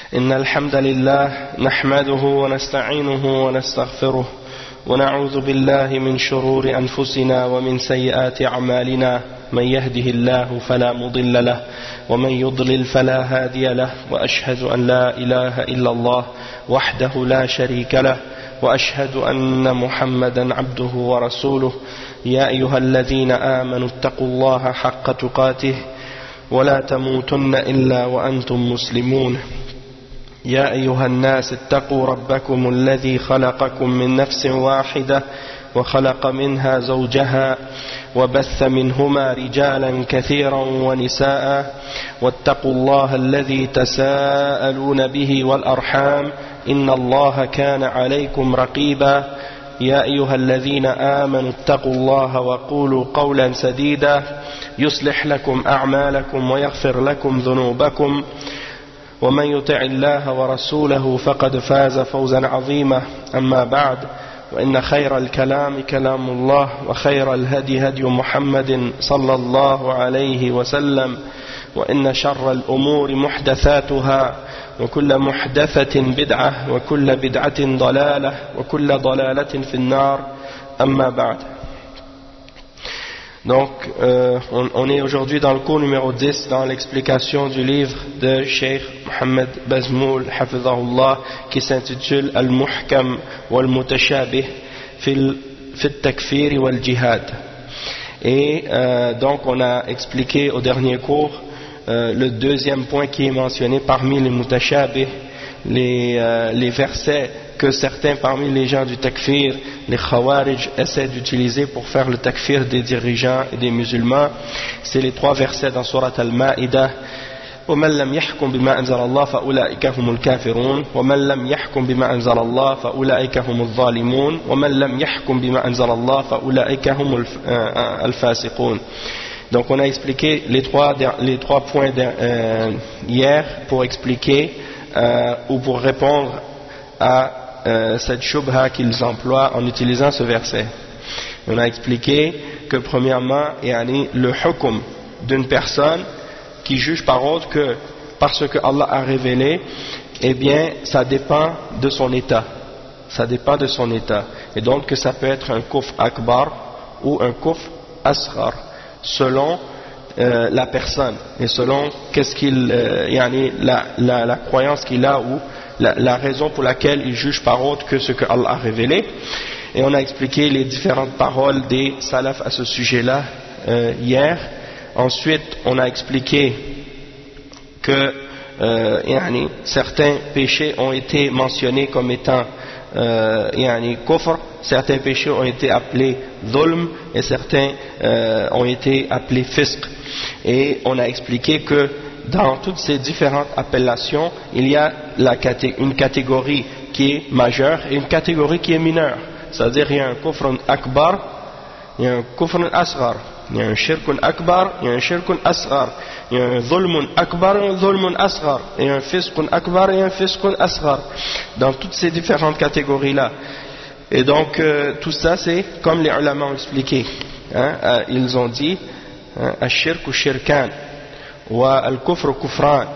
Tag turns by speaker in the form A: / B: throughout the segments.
A: إن الحمد لله نحمده ونستعينه ونستغفره ونعوذ بالله من شرور أنفسنا ومن سيئات أعمالنا من يهده الله فلا مضل له ومن يضلل فلا هادي له وأشهد أن لا إله إلا الله وحده لا شريك له وأشهد أن محمدا عبده ورسوله يا أيها الذين آمنوا اتقوا الله حق تقاته ولا تموتن إلا وأنتم مسلمون يا أيها الناس اتقوا ربكم الذي خلقكم من نفس واحدة وخلق منها زوجها وبث منهما رجالا كثيرا ونساء واتقوا الله الذي تساءلون به والأرحام إن الله كان عليكم رقيبا يا أيها الذين آمنوا اتقوا الله وقولوا قولا سديدا يصلح لكم أعمالكم ويغفر لكم ذنوبكم ومن يطع الله ورسوله فقد فاز فوزا عظيما أما بعد وإن خير الكلام كلام الله وخير الهدي هدي محمد صلى الله عليه وسلم وإن شر الأمور محدثاتها وكل محدثة بدعة وكل بدعة ضلالة وكل ضلالة في النار أما بعد. Donc, on est aujourd'hui dans le cours numéro 10 dans l'explication du livre de Cheikh Mohammed Bazmoul Hafizahullah qui s'intitule Al-Muhkam wal-Mutashabih fil Takfir wal-Jihad. Et donc on a expliqué au dernier cours le deuxième point qui est mentionné parmi les Mutashabih, les versets que certains parmi les gens du takfir, les khawarij, essaient d'utiliser pour faire le takfir des dirigeants et des musulmans. C'est les trois versets dans Surat Al-Ma'idah. وَمَنْ لَمْ يَحْكُمْ بِمَا أَنزَلَ اللَّهُ فَأُولَئِكَ هُمُ الْكَافِرُونَ وَمَنْ لَمْ يَحْكُمْ بِمَا أَنزَلَ اللَّهُ فَأُولَئِكَ هُمُ الظَّالِمُونَ وَمَنْ لَمْ يَحْكُمْ بِمَا أَنزَلَ اللَّهُ فَأُولَئِكَ هُمُ الْفَاسِقُونَ. Donc on a expliqué les trois points hier pour expliquer ou pour répondre à cette shubha qu'ils emploient en utilisant ce verset. On a expliqué que premièrement, le hukm d'une personne qui juge par autre que parce que Allah a révélé, eh bien ça dépend de son état. Ça dépend de son état. Et donc que ça peut être un kufr akbar ou un kufr asghar selon la personne et selon qu'est-ce qu'il la croyance qu'il a ou la raison pour laquelle il juge par autre que ce que Allah a révélé. Et on a expliqué les différentes paroles des salafs à ce sujet-là hier. Ensuite, on a expliqué que certains péchés ont été mentionnés comme étant kufr, certains péchés ont été appelés dhulm et certains ont été appelés fisq. Et on a expliqué que dans toutes ces différentes appellations, il y a une catégorie qui est majeure et une catégorie qui est mineure. C'est-à-dire il y a un kufr akbar, il y a un kufr asghar, il y a un shirkun akbar, il y a un shirkun asghar, il y a un dhulmun akbar et un dhulmun asghar, et il y a un fisqun akbar et un fisqun asghar. Dans toutes ces différentes catégories-là. Et donc tout ça c'est comme les ulama ont expliqué. Ils ont dit ash-shirku shirkan والكفر كفران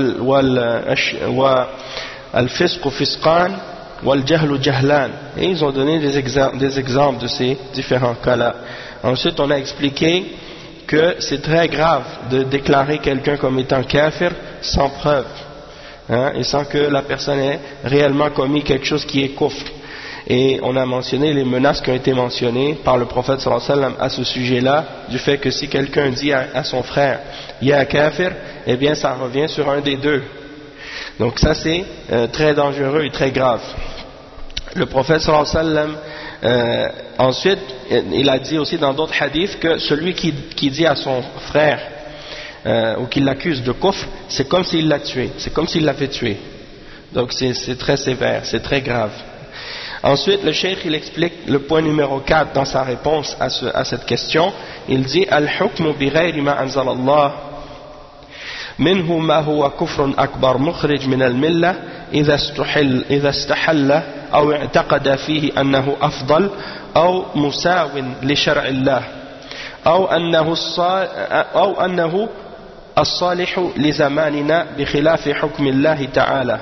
A: والفسق فسقان والجهل جهلان. Et ils ont donné des exemples de ces différents cas-là. Ensuite, on a expliqué que c'est très grave de déclarer quelqu'un comme étant kafir sans preuve, et sans que la personne ait réellement commis quelque chose qui est kufr. Et on a mentionné les menaces qui ont été mentionnées par le prophète sallallahu alayhi wa sallam à ce sujet-là, du fait que si quelqu'un dit à son frère ya kafir, eh bien ça revient sur un des deux. Donc ça c'est très dangereux et très grave. Le prophète sallallahu alayhi wa sallam ensuite il a dit aussi dans d'autres hadiths que celui qui dit à son frère ou qui l'accuse de kufr, c'est comme s'il l'a tué, c'est comme s'il l'avait tué. Donc c'est très sévère, c'est très grave. Ensuite, le cheikh il explique le point numéro 4 dans sa réponse à cette question. Il dit al-hukmu bi ghayri ma anzal Allah minhu ma huwa kufrun akbar mukhrij min al-millah idha istahalla aw i'taqada fihi annahu afdal aw musawin li shar'i Allah aw annahu الصالح لزماننا بخلاف حكم الله تعالى.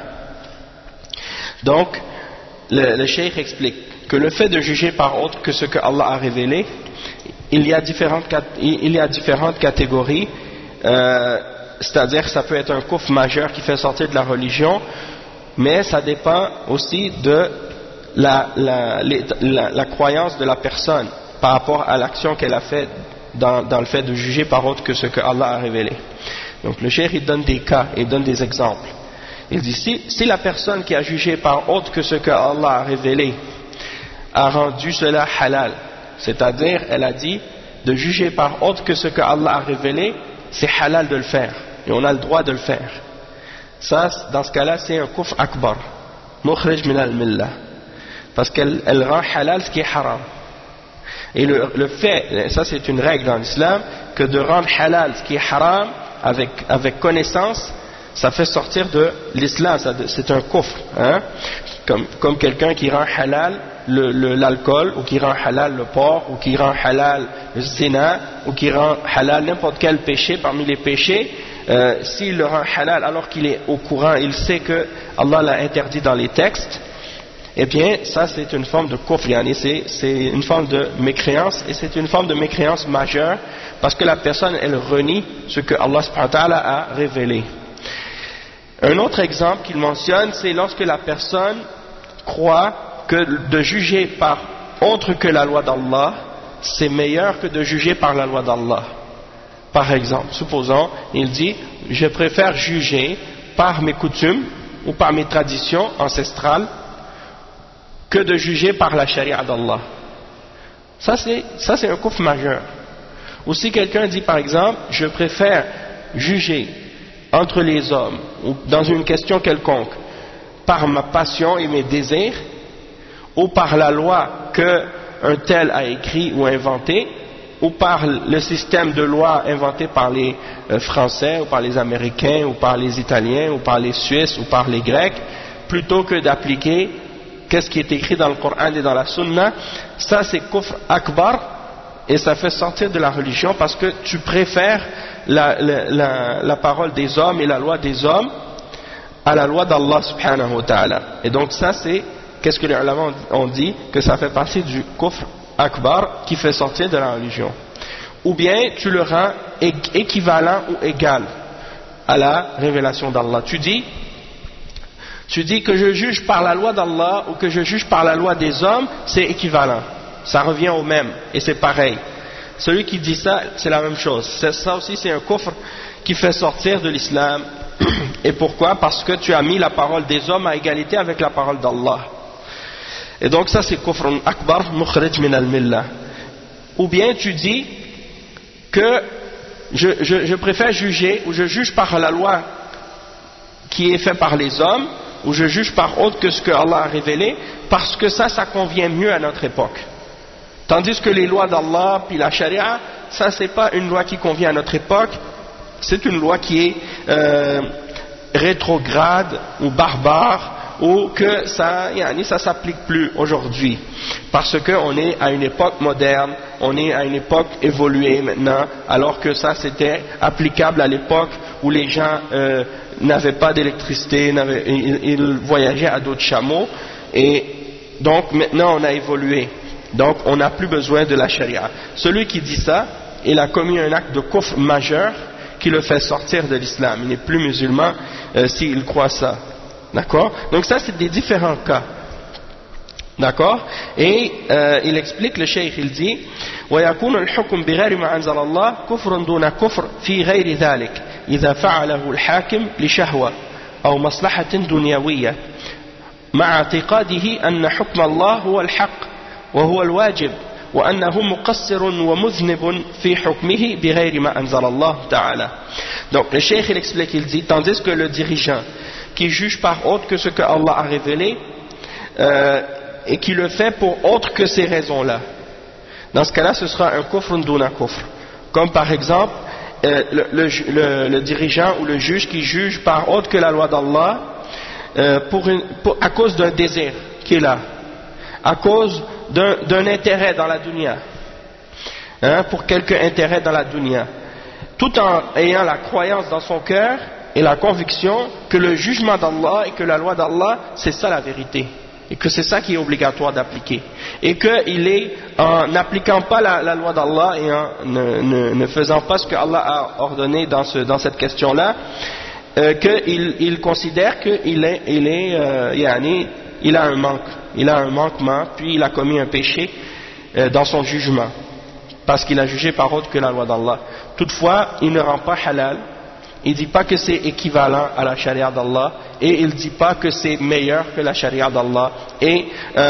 A: Donc le cheikh explique que le fait de juger par autre que ce que Allah a révélé, il y a différentes catégories, c'est-à-dire que ça peut être un kufr majeur qui fait sortir de la religion, mais ça dépend aussi de la croyance de la personne par rapport à l'action qu'elle a fait dans le fait de juger par autre que ce que Allah a révélé. Donc le cheikh il donne des cas, il donne des exemples. Il dit si la personne qui a jugé par autre que ce que Allah a révélé a rendu cela halal, c'est-à-dire elle a dit de juger par autre que ce que Allah a révélé, c'est halal de le faire et on a le droit de le faire. Ça, dans ce cas-là, c'est un kufr akbar, mukhrij min al-millah, parce qu'elle rend halal ce qui est haram. Et le fait, ça c'est une règle dans l'islam, que de rendre halal ce qui est haram avec connaissance, ça fait sortir de l'islam, c'est un kufr, hein? Comme quelqu'un qui rend halal l'alcool, ou qui rend halal le porc, ou qui rend halal le zina, ou qui rend halal n'importe quel péché parmi les péchés. S'il le rend halal alors qu'il est au courant, il sait que Allah l'a interdit dans les textes, eh bien ça c'est une forme de kufr, c'est une forme de mécréance, et c'est une forme de mécréance majeure, parce que la personne elle renie ce que Allah subhanahu wa ta'ala a révélé. Un autre exemple qu'il mentionne, c'est lorsque la personne croit que de juger par autre que la loi d'Allah, c'est meilleur que de juger par la loi d'Allah. Par exemple, supposons, il dit, je préfère juger par mes coutumes ou par mes traditions ancestrales que de juger par la charia d'Allah. Ça c'est un kufr majeur. Ou si quelqu'un dit par exemple, je préfère juger entre les hommes ou dans une question quelconque par ma passion et mes désirs, ou par la loi qu'un tel a écrit ou inventé, ou par le système de loi inventé par les Français ou par les Américains ou par les Italiens ou par les Suisses ou par les Grecs, plutôt que d'appliquer qu'est-ce qui est écrit dans le Coran et dans la Sunna, ça c'est kufr akbar, et ça fait sortir de la religion parce que tu préfères la parole des hommes et la loi des hommes à la loi d'Allah subhanahu wa ta'ala. Et donc ça c'est, qu'est-ce que les ulama ont dit, que ça fait partie du kufr akbar qui fait sortir de la religion. Ou bien tu le rends équivalent ou égal à la révélation d'Allah. Tu dis que je juge par la loi d'Allah ou que je juge par la loi des hommes, c'est équivalent, ça revient au même et c'est pareil. Celui qui dit ça, c'est la même chose. Ça aussi c'est un kufr qui fait sortir de l'islam. Et pourquoi? Parce que tu as mis la parole des hommes à égalité avec la parole d'Allah. Et donc ça c'est kufr akbar mukhrij min al-millah. Ou bien tu dis que je préfère juger, ou je juge par la loi qui est faite par les hommes, ou je juge par autre que ce que Allah a révélé, parce que ça convient mieux à notre époque. Tandis que les lois d'Allah puis la charia, ça c'est pas une loi qui convient à notre époque, c'est une loi qui est rétrograde ou barbare, ou que ça s'applique plus aujourd'hui, parce qu'on est à une époque moderne, on est à une époque évoluée maintenant, alors que ça c'était applicable à l'époque où les gens n'avaient pas d'électricité, ils voyageaient à d'autres chameaux, et donc maintenant on a évolué, donc on n'a plus besoin de la charia. Celui qui dit ça, il a commis un acte de kufr majeur qui le fait sortir de l'islam, il n'est plus musulman s'il croit ça. D'accord? Donc ça c'est des différents cas. D'accord? Et il explique, le cheikh il dit ويكون الحكم بغير ما أنزل الله كفر دون كفر في غير ذلك إذا فعله الحاكم لشهوة أو مصلحة دنيوية مع اعتقاده أن حكم الله هو الحق وهو الواجب وأنه مقصر ومذنب في حكمه بغير ما أنزل الله تعالى. Donc le cheikh il explique, il dit, tandis que le dirigeant qui juge par autre que ce que Allah a révélé et qui le fait pour autre que ces raisons-là, dans ce cas-là ce sera un kufr duna kufr. Comme par exemple le dirigeant ou le juge qui juge par autre que la loi d'Allah à cause d'un désir qui est là, à cause d'un intérêt dans la dunya, pour quelque intérêt dans la dunya. tout en ayant la croyance dans son cœur et la conviction que le jugement d'Allah et que la loi d'Allah, c'est ça la vérité, et que c'est ça qui est obligatoire d'appliquer, et qu'il est, en n'appliquant pas la loi d'Allah et en ne faisant pas ce que Allah a ordonné dans cette question-là, qu'il considère qu'il il a un manquement, puis il a commis un péché dans son jugement, parce qu'il a jugé par autre que la loi d'Allah. Toutefois, il ne rend pas halal, il ne dit pas que c'est équivalent à la charia d'Allah, et il ne dit pas que c'est meilleur que la charia d'Allah, et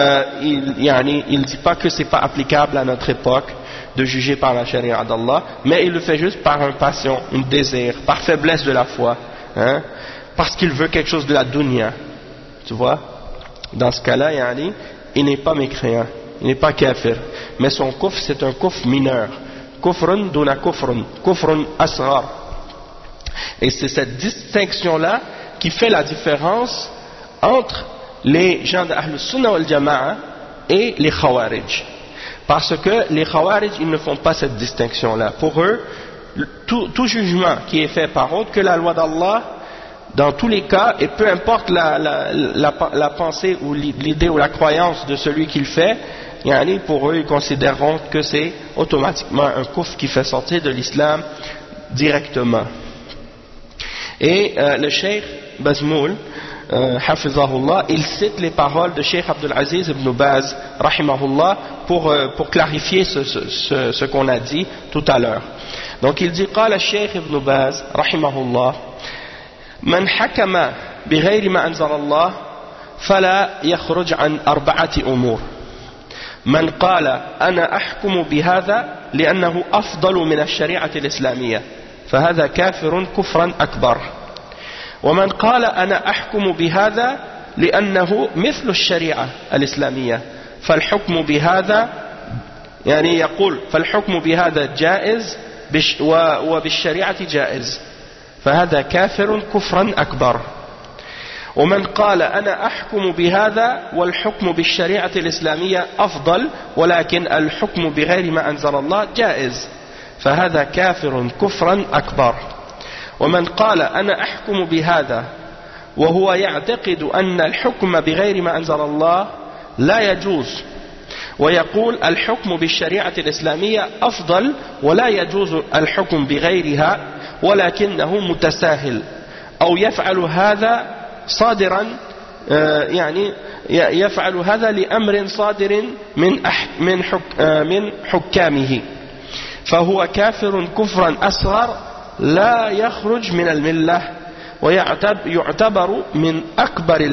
A: il ne dit pas que c'est pas applicable à notre époque de juger par la charia d'Allah, mais il le fait juste par une passion, un désir, par faiblesse de la foi, parce qu'il veut quelque chose de la dunya, tu vois. Dans ce cas-là, il n'est pas mécréant, il n'est pas kafir, mais son kufr c'est un kufr mineur, kufrun duna kufrun, kufrun asghar. Et c'est cette distinction-là qui fait la différence entre les gens de Ahl Sunnah wal Jama'a et les Khawarij. Parce que les Khawarij, ils ne font pas cette distinction-là. Pour eux, tout jugement qui est fait par autre que la loi d'Allah, dans tous les cas, et peu importe la pensée ou l'idée ou la croyance de celui qui le fait, pour eux, ils considéreront que c'est automatiquement un kufr qui fait sortir de l'islam directement. Et le Cheikh Bazmoul, Hafizahullah, il cite les paroles de Cheikh Abdul Aziz ibn Baz, Rahimahullah, pour clarifier ce qu'on a dit tout à l'heure. Donc il dit, قال الشيخ ابن باز رحمه الله من حكم بغير ما أنزل الله فلا يخرج عن 4 أمور. من قال أنا أحكم بهذا لأنه أفضل من الشريعة الإسلامية فهذا كافر كفرا أكبر. ومن قال أنا أحكم بهذا لأنه مثل الشريعة الإسلامية فالحكم بهذا يقول فالحكم بهذا جائز وبالشريعة جائز فهذا كافر كفرا أكبر. ومن قال أنا أحكم بهذا والحكم بالشريعة الإسلامية أفضل ولكن الحكم بغير ما أنزل الله جائز فهذا كافر كفرا أكبر. ومن قال أنا أحكم بهذا وهو يعتقد أن الحكم بغير ما أنزل الله لا يجوز ويقول الحكم بالشريعة الإسلامية أفضل ولا يجوز الحكم بغيرها ولكنه متساهل أو يفعل هذا صادرا يفعل هذا لأمر صادر من حكامه فهو كافر كفرا أصغر لا يخرج من الملة ويعتبر من أكبر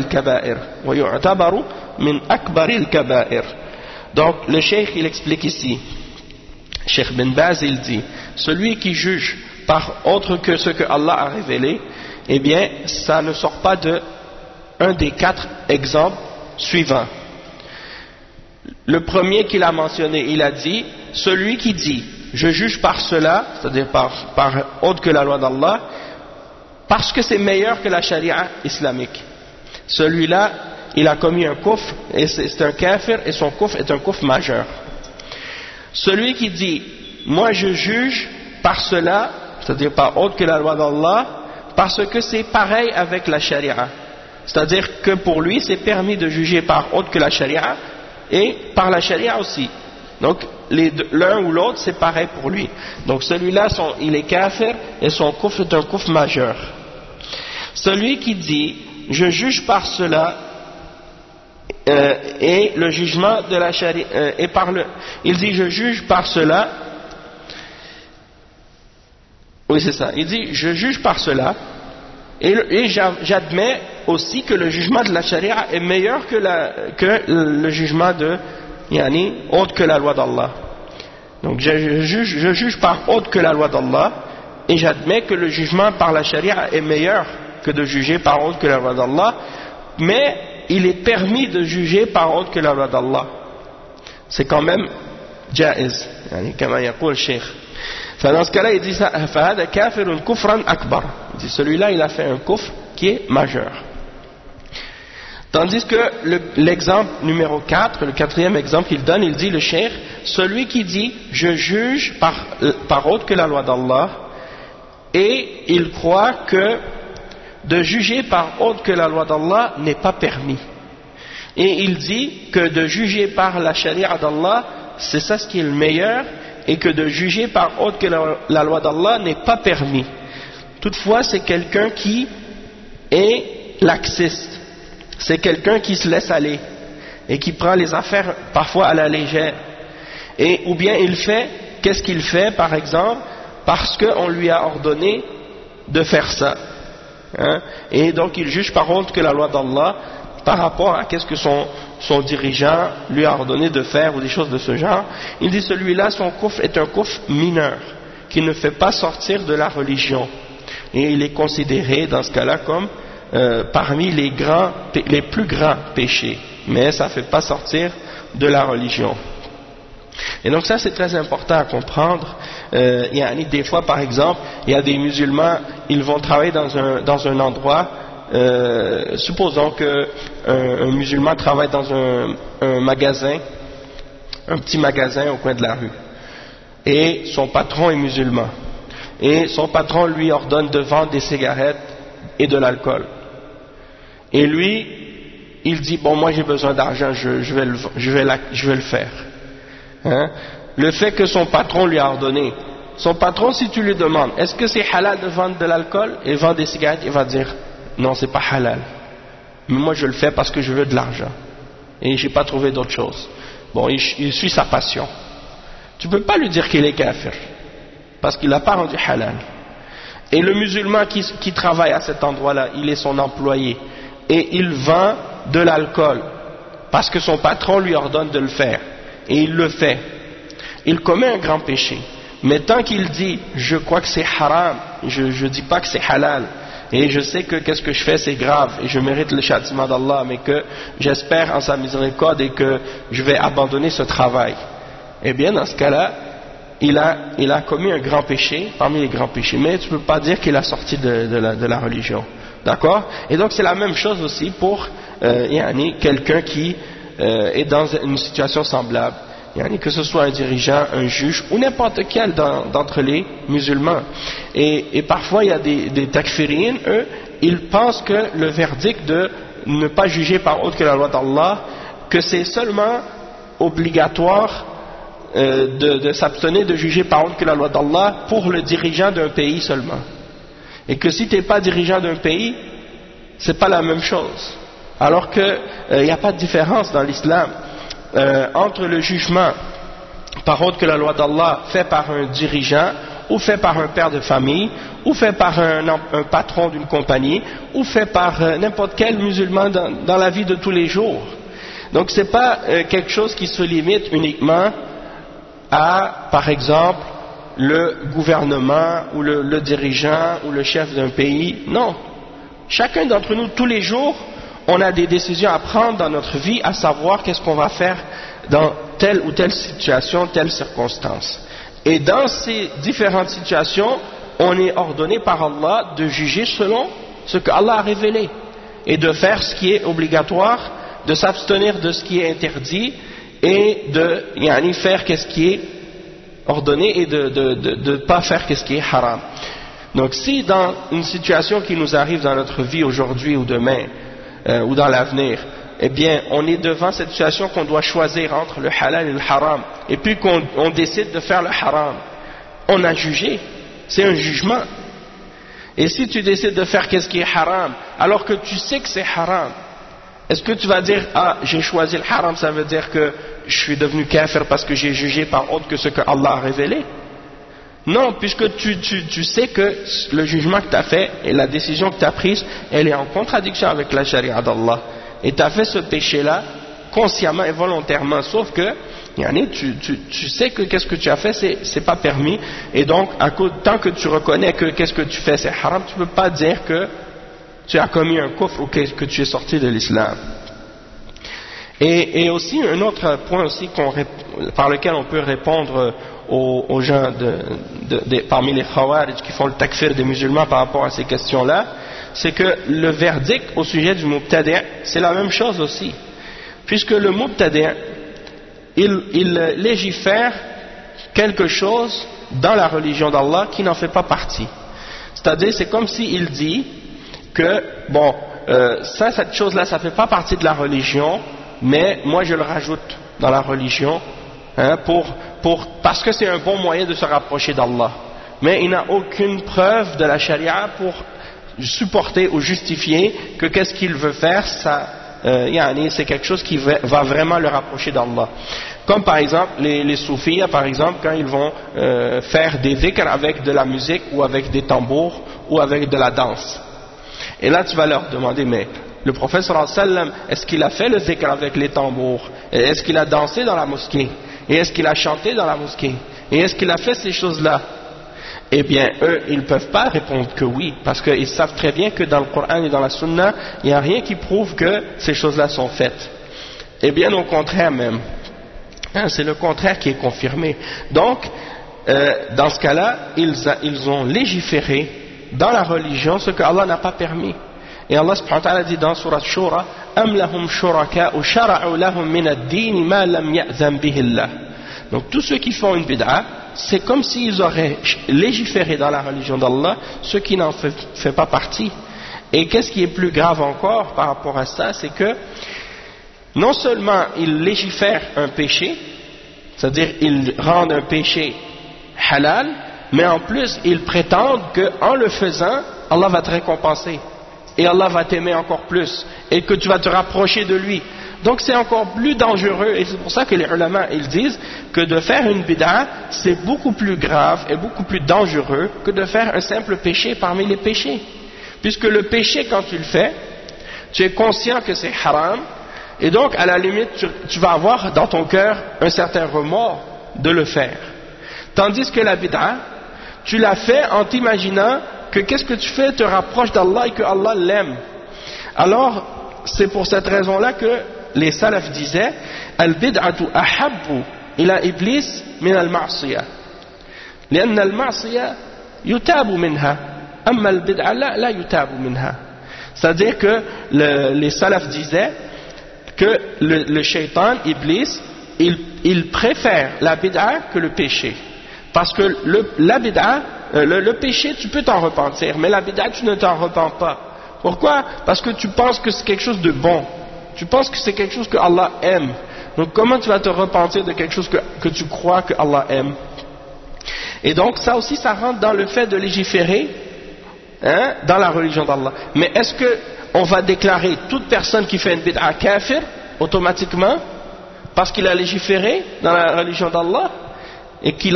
A: الكبائر. Donc le cheikh il explique ici, Cheikh Ben Baz il dit, celui qui juge par autre que ce que Allah a révélé, eh bien ça ne sort pas de un des 4 exemples suivants. Le premier qu'il a mentionné, il a dit, celui qui dit je juge par cela, c'est-à-dire par autre que la loi d'Allah, parce que c'est meilleur que la charia islamique. Celui-là, il a commis un kufr, et c'est un kafir, et son kufr est un kufr majeur. Celui qui dit, moi je juge par cela, c'est-à-dire par autre que la loi d'Allah, parce que c'est pareil avec la charia. C'est-à-dire que pour lui, c'est permis de juger par autre que la charia, et par la charia aussi. Donc, l'un ou l'autre, c'est pareil pour lui. Donc, celui-là, il est kafir, et son kufr est un kufr majeur. Celui qui dit, je juge par cela, et le jugement de la charia, il dit, je juge par cela, oui, c'est ça, il dit, je juge par cela, et j'admets aussi que le jugement de la charia est meilleur que le jugement de autre que la loi d'Allah. Donc je juge par autre que la loi d'Allah, et j'admets que le jugement par la charia est meilleur que de juger par autre que la loi d'Allah, mais il est permis de juger par autre que la loi d'Allah. C'est quand même jaiz, comme yaqul le cheikh. Dans ce cas-là, il dit فهذا كافر كفرا أكبر. Il dit celui-là, il a fait un kufr qui est majeur. Tandis que l'exemple numéro 4, le 4e exemple qu'il donne, il dit le cheikh, celui qui dit je juge par autre que la loi d'Allah, et il croit que de juger par autre que la loi d'Allah n'est pas permis. Et il dit que de juger par la charia d'Allah, c'est ça ce qui est le meilleur, et que de juger par autre que la loi d'Allah n'est pas permis. Toutefois, c'est quelqu'un qui est laxiste, c'est quelqu'un qui se laisse aller, et qui prend les affaires parfois à la légère. Et, ou bien il fait, qu'est-ce qu'il fait par exemple? Parce qu'on lui a ordonné de faire ça. Hein? Et donc il juge par contre que la loi d'Allah par rapport à qu'est-ce que son dirigeant lui a ordonné de faire ou des choses de ce genre. Il dit celui-là, son kufr est un kufr mineur qui ne fait pas sortir de la religion. Et il est considéré dans ce cas-là comme parmi les plus grands péchés. Mais ça ne fait pas sortir de la religion. Et donc ça c'est très important à comprendre. Des fois par exemple, il y a des musulmans, ils vont travailler dans un endroit, supposons qu'un musulman travaille dans un magasin, un petit magasin au coin de la rue, et son patron est musulman, et son patron lui ordonne de vendre des cigarettes et de l'alcool. Et lui, il dit, bon moi j'ai besoin d'argent, je vais le faire. Hein? Le fait que son patron lui a ordonné, son patron si tu lui demandes, est-ce que c'est halal de vendre de l'alcool et vendre des cigarettes, il va dire, non c'est pas halal, mais moi je le fais parce que je veux de l'argent, et j'ai pas trouvé d'autre chose. Bon, il suit sa passion. Tu peux pas lui dire qu'il est kafir, parce qu'il n'a pas rendu halal. Et le musulman qui travaille à cet endroit-là, il est son employé, et il vend de l'alcool, parce que son patron lui ordonne de le faire, et il le fait. Il commet un grand péché. Mais tant qu'il dit, je crois que c'est haram, je dis pas que c'est halal, et je sais que qu'est-ce que je fais c'est grave, et je mérite le châtiment d'Allah, mais que j'espère en sa miséricorde et que je vais abandonner ce travail. Eh bien, dans ce cas-là, il a commis un grand péché, parmi les grands péchés, mais tu ne peux pas dire qu'il a sorti de la religion. D'accord? Et donc c'est la même chose aussi pour quelqu'un qui est dans une situation semblable, que ce soit un dirigeant, un juge ou n'importe quel d'entre les musulmans. Et parfois il y a des takfirines, eux, ils pensent que le verdict de ne pas juger par autre que la loi d'Allah, que c'est seulement obligatoire de s'abstenir de juger par autre que la loi d'Allah pour le dirigeant d'un pays seulement. Et que si tu n'es pas dirigeant d'un pays, c'est pas la même chose. Alors qu'il n'y a pas de différence dans l'islam entre le jugement par autre que la loi d'Allah fait par un dirigeant, ou fait par un père de famille, ou fait par un patron d'une compagnie, ou fait par n'importe quel musulman dans la vie de tous les jours. Donc c'est pas quelque chose qui se limite uniquement à, par exemple, le gouvernement ou le dirigeant ou le chef d'un pays. Non. Chacun d'entre nous, tous les jours, on a des décisions à prendre dans notre vie, à savoir qu'est-ce qu'on va faire dans telle ou telle situation, telle circonstance. Et dans ces différentes situations, on est ordonné par Allah de juger selon ce que Allah a révélé et de faire ce qui est obligatoire, de s'abstenir de ce qui est interdit et de faire qu'est-ce qui est ordonné et de ne pas faire qu'est-ce qui est haram. Donc si dans une situation qui nous arrive dans notre vie aujourd'hui ou demain ou dans l'avenir, eh bien on est devant cette situation qu'on doit choisir entre le halal et le haram, et puis qu'on décide de faire le haram, on a jugé, c'est un jugement. Et si tu décides de faire qu'est-ce qui est haram alors que tu sais que c'est haram, est-ce que tu vas dire, ah j'ai choisi le haram, ça veut dire que je suis devenu kafir parce que j'ai jugé par autre que ce que Allah a révélé? Non, puisque tu sais que le jugement que tu as fait et la décision que tu as prise, elle est en contradiction avec la charia d'Allah. Et tu as fait ce péché-là consciemment et volontairement, sauf que tu sais que qu'est-ce que tu as fait, c'est pas permis, et donc tant que tu reconnais que qu'est-ce que tu fais c'est haram, tu ne peux pas dire que tu as commis un kufr ou que tu es sorti de l'islam. Et aussi un autre point aussi par lequel on peut répondre aux gens parmi les khawarij qui font le takfir des musulmans par rapport à ces questions-là, c'est que le verdict au sujet du mubtadi' c'est la même chose aussi, puisque le mubtadi' il légifère quelque chose dans la religion d'Allah qui n'en fait pas partie. C'est-à-dire, c'est comme s'il dit que, bon, cette chose-là, ça fait pas partie de la religion, mais moi je le rajoute dans la religion, hein, parce que c'est un bon moyen de se rapprocher d'Allah. Mais il n'a aucune preuve de la charia pour supporter ou justifier que qu'est-ce qu'il veut faire, c'est quelque chose qui va vraiment le rapprocher d'Allah. Comme par exemple les soufis, par exemple, quand ils vont faire des dhikr avec de la musique ou avec des tambours ou avec de la danse. Et là tu vas leur demander, mais le prophète sallallahu alayhi wa sallam, est-ce qu'il a fait le dhikr avec les tambours? Et est-ce qu'il a dansé dans la mosquée? Et est-ce qu'il a chanté dans la mosquée? Et est-ce qu'il a fait ces choses-là? Eh bien, eux, ils ne peuvent pas répondre que oui, parce qu'ils savent très bien que dans le Coran et dans la Sunna, il n'y a rien qui prouve que ces choses-là sont faites. Et bien au contraire même. Hein, c'est le contraire qui est confirmé. Donc, dans ce cas-là, ils ont légiféré dans la religion ce que Allah n'a pas permis. Et Allah subhanahu wa ta'ala dit dans Surat Shura, Am lahum shuraka'u shara'u lahum min ad-din ma lam ya'zam bihi Allah. Donc tous ceux qui font une bid'a, c'est comme s'ils auraient légiféré dans la religion d'Allah ce qui n'en fait pas partie. Et qu'est-ce qui est plus grave encore par rapport à ça, c'est que non seulement ils légifèrent un péché, c'est-à-dire ils rendent un péché halal, mais en plus ils prétendent qu'en le faisant, Allah va te récompenser et Allah va t'aimer encore plus et que tu vas te rapprocher de lui. Donc c'est encore plus dangereux, et c'est pour ça que les ulama ils disent que de faire une bid'a c'est beaucoup plus grave et beaucoup plus dangereux que de faire un simple péché parmi les péchés, puisque le péché, quand tu le fais, tu es conscient que c'est haram, et donc à la limite tu vas avoir dans ton cœur un certain remords de le faire, tandis que la bid'a tu l'as fait en t'imaginant que qu'est-ce que tu fais te rapproche d'Allah et que Allah l'aime. Alors c'est pour cette raison-là que les salafs disaient al-bid'atu ahabbu ila iblis min al-ma'siyah, لأن المعصية يتاب منها أما البدعة لا يتاب منها. C'est-à-dire que les salafs disaient que le shaitan, Iblis, il préfère la bid'a que le péché, parce que la bid'a, le péché tu peux t'en repentir, mais la bid'a tu ne t'en repens pas. Pourquoi? Parce que tu penses que c'est quelque chose de bon, tu penses que c'est quelque chose que Allah aime. Donc comment tu vas te repentir de quelque chose que tu crois que Allah aime? Et donc ça aussi, ça rentre dans le fait de légiférer, hein, dans la religion d'Allah. Mais est-ce qu'on va déclarer toute personne qui fait une bid'a kafir automatiquement parce qu'il a légiféré dans la religion d'Allah et qu'il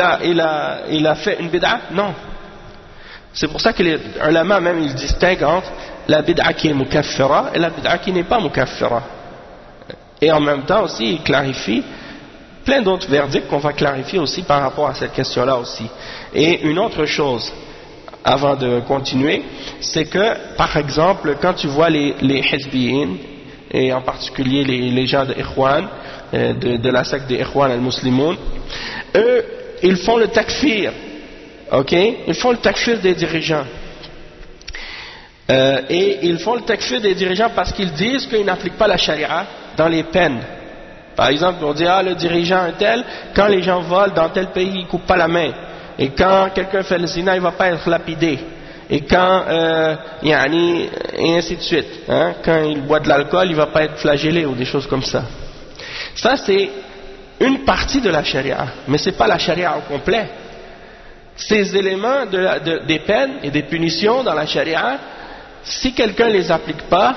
A: a fait une bid'a? Non. C'est pour ça que les ulama même ils distinguent entre la bid'a qui est mukaffira et la bid'a qui n'est pas mukaffira. Et en même temps aussi ils clarifient plein d'autres verdicts qu'on va clarifier aussi par rapport à cette question-là aussi. Et une autre chose avant de continuer, c'est que par exemple quand tu vois les hizbiyin, et en particulier les gens de Ikhwan, de la secte des Ikhwan al-Muslimoun, eux ils font le takfir. Ok, ils font le takfir des dirigeants. Et ils font le takfir des dirigeants parce qu'ils disent qu'ils n'appliquent pas la charia dans les peines. Par exemple, on dit, le dirigeant un tel, quand les gens volent dans tel pays, il ne coupe pas la main. Et quand quelqu'un fait le zina, il ne va pas être lapidé. Et quand, et ainsi de suite. Hein, quand il boit de l'alcool, il ne va pas être flagellé ou des choses comme ça. Ça, c'est une partie de la charia, mais ce n'est pas la charia au complet. Ces éléments des peines et des punitions dans la charia, si quelqu'un ne les applique pas,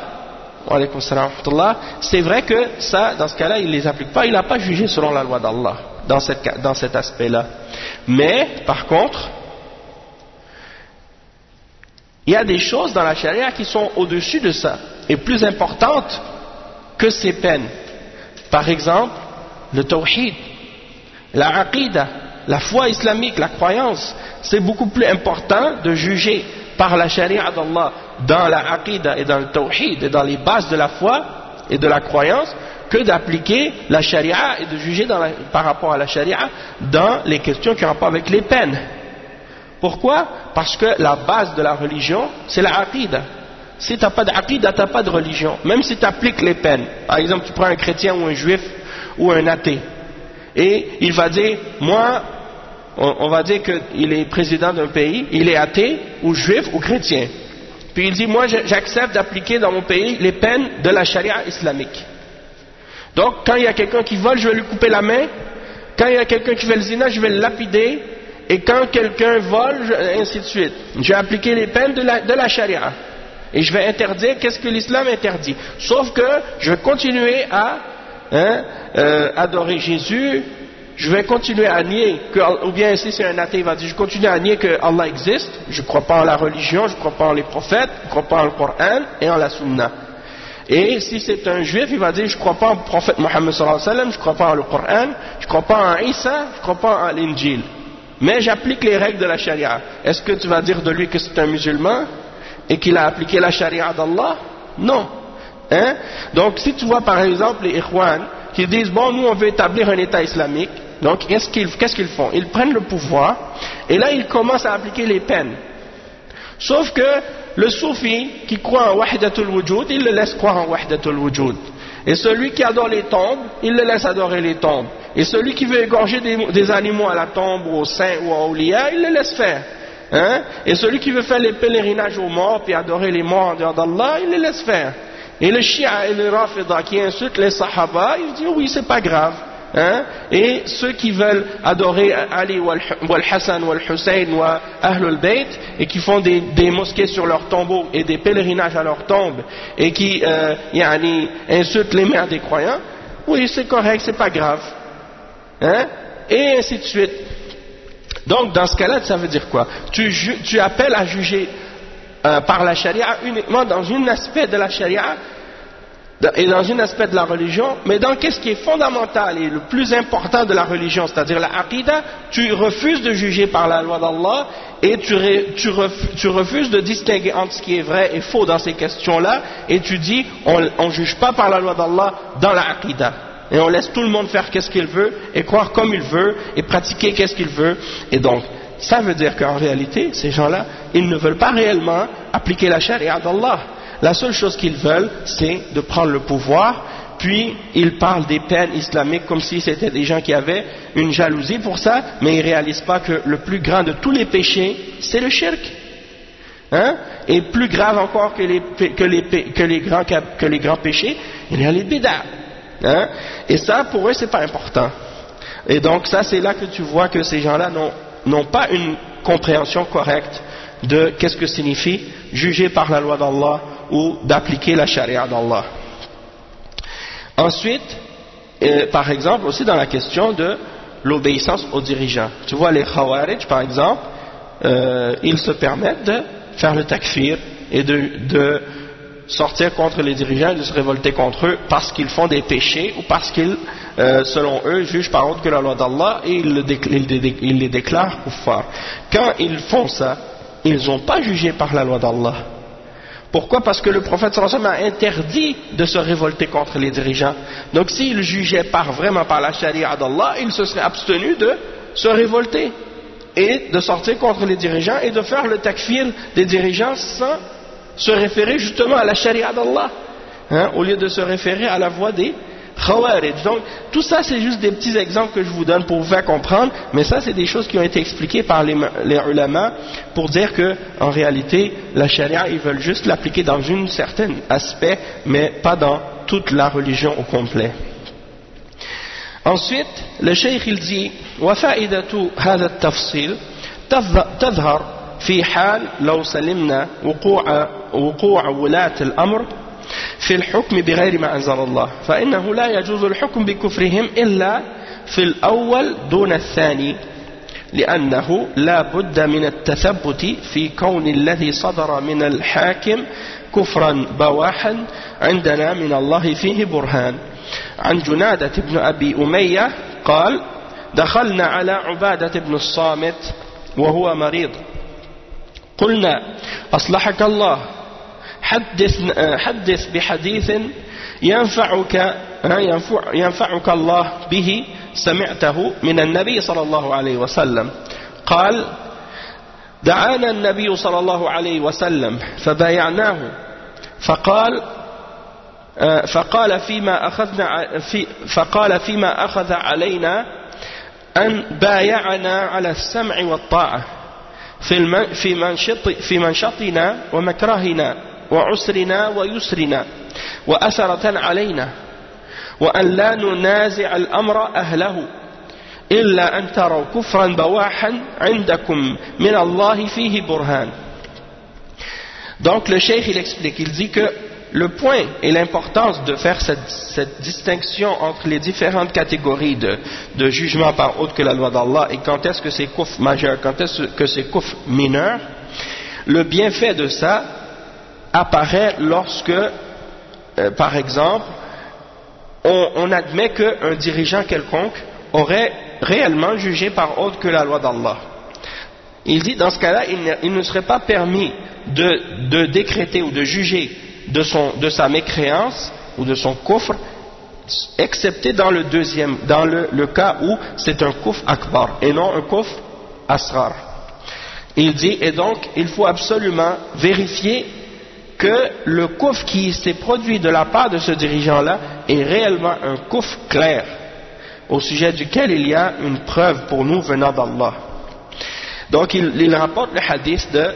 A: c'est vrai que ça, dans ce cas-là, il ne les applique pas, il n'a pas jugé selon la loi d'Allah, dans cet aspect-là. Mais, par contre, il y a des choses dans la charia qui sont au-dessus de ça, et plus importantes que ces peines. Par exemple, le tawhid, la aqida, la foi islamique, la croyance, c'est beaucoup plus important de juger par la charia d'Allah dans la aqida et dans le tawhid et dans les bases de la foi et de la croyance que d'appliquer la charia et de juger par rapport à la charia dans les questions qui ont rapport avec les peines. Pourquoi? Parce que la base de la religion, c'est la aqida. Si tu n'as pas d'aqida, tu n'as pas de religion. Même si tu appliques les peines. Par exemple, tu prends un chrétien ou un juif ou un athée. Et il va dire, moi, on va dire qu'il est président d'un pays, il est athée, ou juif, ou chrétien. Puis il dit, moi j'accepte d'appliquer dans mon pays les peines de la charia islamique. Donc quand il y a quelqu'un qui vole, je vais lui couper la main. Quand il y a quelqu'un qui fait le zina, je vais le lapider. Et quand quelqu'un vole, ainsi de suite. Je vais appliquer les peines de la charia. Et je vais interdire qu'est-ce que l'islam interdit. Sauf que je vais continuer à adorer Jésus. Je vais continuer à nier ou bien si c'est un athée, il va dire, je continue à nier que Allah existe. Je ne crois pas en la religion, je ne crois pas en les prophètes, je ne crois pas en le Coran et en la Sunna. Et si c'est un juif, il va dire, je ne crois pas en le prophète Mohammed sallallahu alayhi wa sallam, je ne crois pas en le Coran, je ne crois pas en Isa, je ne crois pas en l'Injil. Mais j'applique les règles de la charia. Est-ce que tu vas dire de lui que c'est un musulman et qu'il a appliqué la charia d'Allah? Non. Hein? Donc si tu vois par exemple les Ikhwan qui disent, bon, nous on veut établir un État islamique, donc qu'est-ce qu'ils font? Ils prennent le pouvoir et là ils commencent à appliquer les peines. Sauf que le soufi qui croit en Wahdatul Wujud, il le laisse croire en Wahdatul Wujud. Et celui qui adore les tombes, il le laisse adorer les tombes. Et celui qui veut égorger des animaux à la tombe ou au saint ou à Awliya, il le laisse faire. Hein? Et celui qui veut faire les pèlerinages aux morts puis adorer les morts en dehors d'Allah, il le laisse faire. Et le Shia et le Rafida qui insultent les Sahaba, ils disent oui, c'est pas grave. Hein? Et ceux qui veulent adorer Ali ou Al-Hassan ou Al-Hussein ou Ahlul Bayt et qui font des mosquées sur leurs tombeaux et des pèlerinages à leurs tombes et qui insultent les mères des croyants, oui, c'est correct, c'est pas grave. Hein? Et ainsi de suite. Donc dans ce cas-là, ça veut dire quoi? Tu appelles à juger par la charia uniquement dans un aspect de la charia et dans un aspect de la religion, mais dans qu'est-ce qui est fondamental et le plus important de la religion, c'est-à-dire la aqidah, tu refuses de juger par la loi d'Allah et tu refuses de distinguer entre ce qui est vrai et faux dans ces questions-là, et tu dis on ne juge pas par la loi d'Allah dans la aqidah. Et on laisse tout le monde faire qu'est-ce qu'il veut, et croire comme il veut, et pratiquer qu'est-ce qu'il veut. Et donc, ça veut dire qu'en réalité, ces gens-là, ils ne veulent pas réellement appliquer la charia d'Allah. La seule chose qu'ils veulent, c'est de prendre le pouvoir, puis ils parlent des peines islamiques comme si c'était des gens qui avaient une jalousie pour ça, mais ils ne réalisent pas que le plus grand de tous les péchés, c'est le shirk. Hein? Et plus grave encore que les grands péchés, il y a les bid'a. Hein? Et ça, pour eux, c'est pas important. Et donc, ça, c'est là que tu vois que ces gens-là n'ont pas une compréhension correcte de qu'est-ce que signifie juger par la loi d'Allah ou d'appliquer la charia d'Allah. Ensuite, par exemple, aussi dans la question de l'obéissance aux dirigeants. Tu vois, les Khawarij, par exemple, ils se permettent de faire le takfir et de sortir contre les dirigeants et de se révolter contre eux parce qu'ils font des péchés ou parce qu'ils, selon eux, jugent par autre que la loi d'Allah et ils les déclarent kuffar. Quand ils font ça, ils n'ont pas jugé par la loi d'Allah. Pourquoi? Parce que le prophète sallallahu alayhi wa sallam a interdit de se révolter contre les dirigeants. Donc s'ils jugeaient vraiment par la charia d'Allah, ils se seraient abstenus de se révolter et de sortir contre les dirigeants et de faire le takfir des dirigeants sans se référer justement à la charia d'Allah, hein, au lieu de se référer à la voie des Khawarij. Donc tout ça c'est juste des petits exemples que je vous donne pour vous faire comprendre, mais ça c'est des choses qui ont été expliquées par les ulama pour dire que en réalité la charia ils veulent juste l'appliquer dans un certain aspect mais pas dans toute la religion au complet. Ensuite le cheikh il dit وفائدة هذا التفصيل تظهر في حال لو سلمنا وقوع ولاة الأمر في الحكم بغير ما أنزل الله فإنه لا يجوز الحكم بكفرهم إلا في الأول دون الثاني لأنه لا بد من التثبت في كون الذي صدر من الحاكم كفرا بواحا عندنا من الله فيه برهان. عن جنادة بن أبي أمية قال دخلنا على عبادة بن الصامت وهو مريض قلنا أصلحك الله حدث بحديث ينفعك الله به سمعته من النبي صلى الله عليه وسلم. قال دعانا النبي صلى الله عليه وسلم فبايعناه فقال فيما أخذ علينا أن بايعنا على السمع والطاعة في منشطنا ومكرهنا وعسرنا ويسرنا وأثرة علينا وأن لا ننازع الأمر أهله إلا أن تروا كفرا بواحا عندكم من الله فيه برهان. Donc le cheikh il explique, il dit que le point et l'importance de faire cette distinction entre les différentes catégories de jugement par autre que la loi d'Allah et quand est-ce que c'est kufr majeur, quand est-ce que c'est kufr mineur, le bienfait de ça apparaît lorsque, par exemple, on admet qu'un dirigeant quelconque aurait réellement jugé par autre que la loi d'Allah. Il dit, dans ce cas-là, il ne serait pas permis de décréter ou de juger de sa mécréance ou de son kufr, excepté dans le deuxième, dans le cas où c'est un kufr akbar et non un kufr asghar. Il dit, et donc il faut absolument vérifier que le kufr qui s'est produit de la part de ce dirigeant-là est réellement un kufr clair, au sujet duquel il y a une preuve pour nous venant d'Allah. Donc il rapporte le hadith de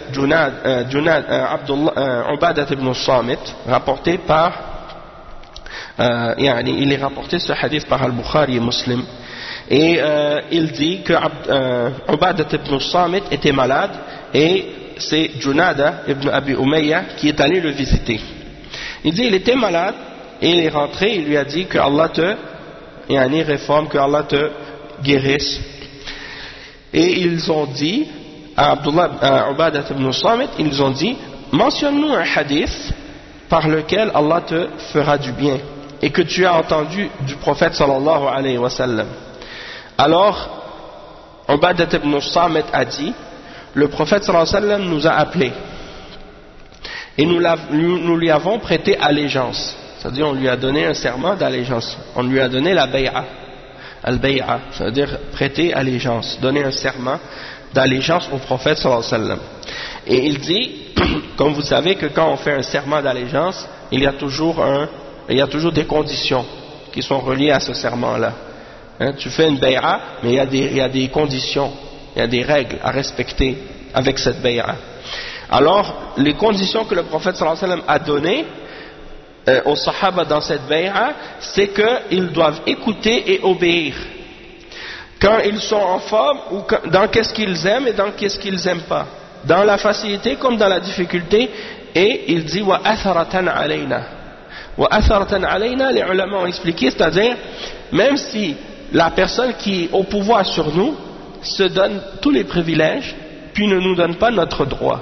A: Ubadah ibn Samit, rapporté par il est rapporté ce hadith par Al-Bukhari et Muslim, et il dit que Ubadah ibn Samit était malade et c'est Junada ibn Abi Umayya qui est allé le visiter. Il dit il était malade et il est rentré, il lui a dit que Allah te réforme, que Allah te guérisse. Et ils ont dit à Ubadah ibn Samit, ils ont dit, mentionne-nous un hadith par lequel Allah te fera du bien et que tu as entendu du prophète sallallahu alayhi wa sallam. Alors Ubadah ibn Samit a dit, le prophète sallallahu alayhi wa sallam nous a appelés et nous lui avons prêté allégeance, c'est-à-dire on lui a donné un serment d'allégeance, on lui a donné la bay'a. Al-bay'a, c'est-à-dire prêter allégeance, donner un serment d'allégeance au prophète sallallahu alayhi wa sallam. Et il dit, comme vous savez que quand on fait un serment d'allégeance, il y a toujours des conditions qui sont reliées à ce serment-là. Tu fais une bay'a, mais il y a des conditions, il y a des règles à respecter avec cette bay'a. Alors, les conditions que le prophète sallallahu alayhi wa sallam a données aux sahaba dans cette bay'a, c'est qu'ils doivent écouter et obéir quand ils sont en forme ou dans qu'est-ce qu'ils aiment et dans qu'est-ce qu'ils n'aiment pas, dans la facilité comme dans la difficulté. Et il dit wa atharatan alayna. Wa atharatan alayna, les ulama ont expliqué, c'est-à-dire même si la personne qui est au pouvoir sur nous se donne tous les privilèges puis ne nous donne pas notre droit.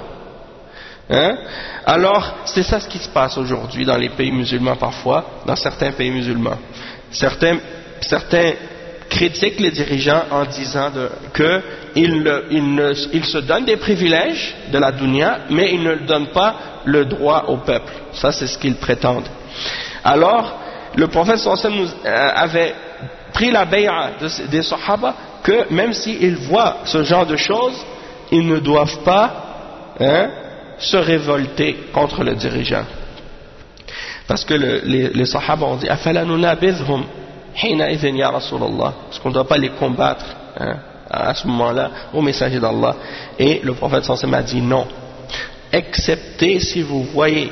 A: Alors c'est ça ce qui se passe aujourd'hui dans les pays musulmans, parfois dans certains pays musulmans. Certains critiquent les dirigeants en disant qu'ils se donnent des privilèges de la dunya, mais ils ne donnent pas le droit au peuple. Ça c'est ce qu'ils prétendent. Alors le prophète sallallahu alayhi wa sallam avait pris la bay'a des sahaba que même s'ils voient ce genre de choses, ils ne doivent pas se révolter contre le dirigeant, parce que les sahaba ont dit afala nunabidhum hina idhin ya Rasulallah, est-ce qu'on ne doit pas les combattre à ce moment-là au messager d'Allah? Et le prophète sallallahu alayhi wa sallam a dit non, excepté si vous voyez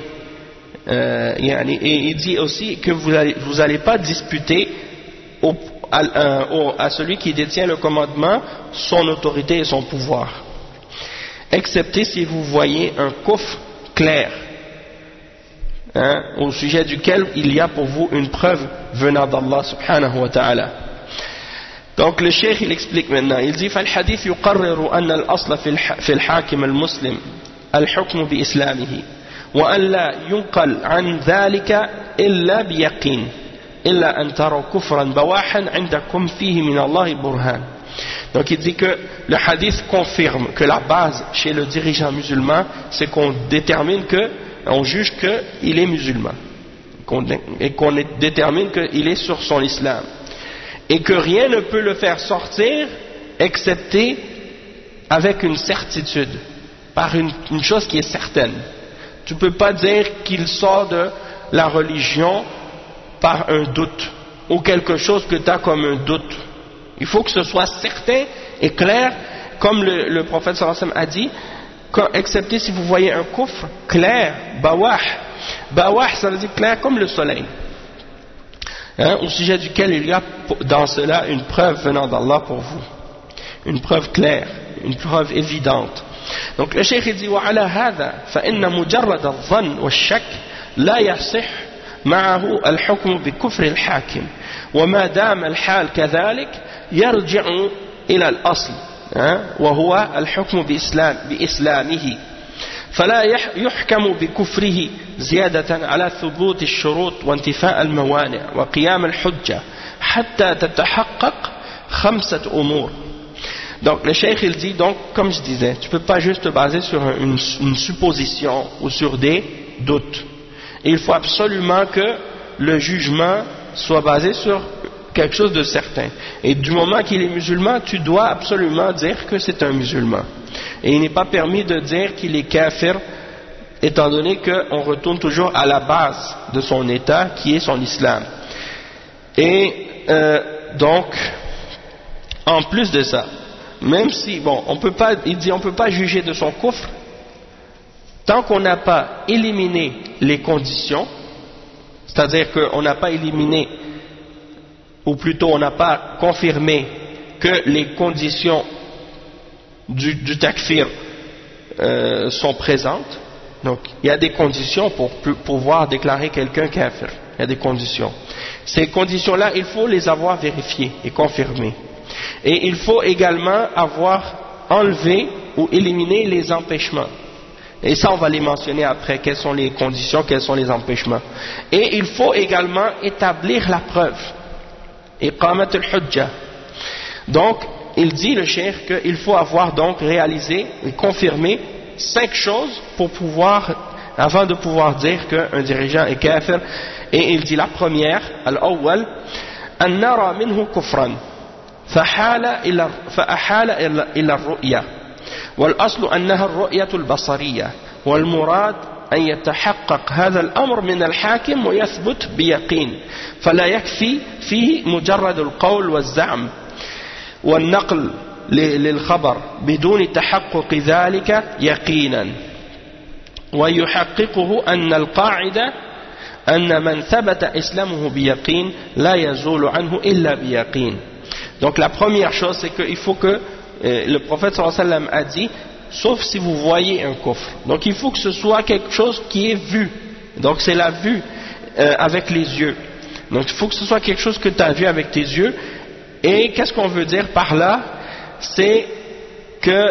A: et il dit aussi que vous allez pas disputer à celui qui détient le commandement son autorité et son pouvoir, excepté si vous voyez un kufr clair, au sujet duquel il y a pour vous une preuve venant d'Allah subhanahu wa ta'ala. Donc le cheikh il explique maintenant, il dit فالحديث يقرر أن الأصل في الحاكم المسلم الحكم بإسلامه وأن لا ينقل عن ذلك إلا بيقين إلا أن تروا كفرا بواحا عندكم فيه من الله برهان. Donc il dit que le hadith confirme que la base chez le dirigeant musulman, c'est qu'on détermine on juge qu'il est musulman, et qu'on détermine qu'il est sur son islam, et que rien ne peut le faire sortir excepté avec une certitude, par une chose qui est certaine. Tu ne peux pas dire qu'il sort de la religion par un doute, ou quelque chose que tu as comme un doute. Il faut que ce soit certain et clair, comme le prophète sallallahu alayhi wa sallam a dit, excepté si vous voyez un kufr clair, bawah. Bawah, ça veut dire clair comme le soleil. Au sujet duquel il y a dans cela une preuve venant d'Allah pour vous. Une preuve claire, une preuve évidente. Donc le cheikh dit وعلى هذا فإن مجرد الظن والشك لا يصح معه الحكم بكفر الحاكم وما دام الحال كذلك يرجع إلى الأصل وهو الحكم بإسلامه فلا يحكم بكفره زيادة على ثبوت الشروط وانتفاء الموانع وقيام الحجة حتى تتحقق 5 أمور. Donc le cheikh il dit, donc comme je disais, tu ne peux pas juste te baser sur une supposition ou sur des doutes. Et il faut absolument que le jugement soit basé sur quelque chose de certain. Et du moment qu'il est musulman, tu dois absolument dire que c'est un musulman. Et il n'est pas permis de dire qu'il est kafir, étant donné qu'on retourne toujours à la base de son état, qui est son islam. Et donc, en plus de ça, même si, bon, il dit on peut pas juger de son kufr tant qu'on n'a pas éliminé les conditions, c'est-à-dire qu'on n'a pas éliminé, ou plutôt on n'a pas confirmé que les conditions du takfir sont présentes. Donc il y a des conditions pour pouvoir déclarer quelqu'un kafir. Il y a des conditions. Ces conditions-là, il faut les avoir vérifiées et confirmées. Et il faut également avoir enlevé ou éliminé les empêchements. Et ça, on va les mentionner après, quelles sont les conditions, quels sont les empêchements. Et il faut également établir la preuve. Iqamat al-hujja. Donc, il dit, le cheikh, qu'il faut avoir donc réalisé et confirmé 5 choses pour pouvoir, avant de pouvoir dire qu'un dirigeant est kafir. Et il dit la première, al-awwal, an nara minhu kufran. فأحال إلى الرؤية والأصل أنها الرؤية البصرية والمراد أن يتحقق هذا الأمر من الحاكم ويثبت بيقين فلا يكفي فيه مجرد القول والزعم والنقل للخبر بدون تحقق ذلك يقينا ويحققه أن القاعدة أن من ثبت إسلامه بيقين لا يزول عنه إلا بيقين. Donc la première chose, c'est qu'il faut que le prophète sallallahu alayhi wa sallam a dit, sauf si vous voyez un kufr. Donc il faut que ce soit quelque chose qui est vu. Donc c'est la vue avec les yeux. Donc il faut que ce soit quelque chose que tu as vu avec tes yeux. Et qu'est-ce qu'on veut dire par là? C'est que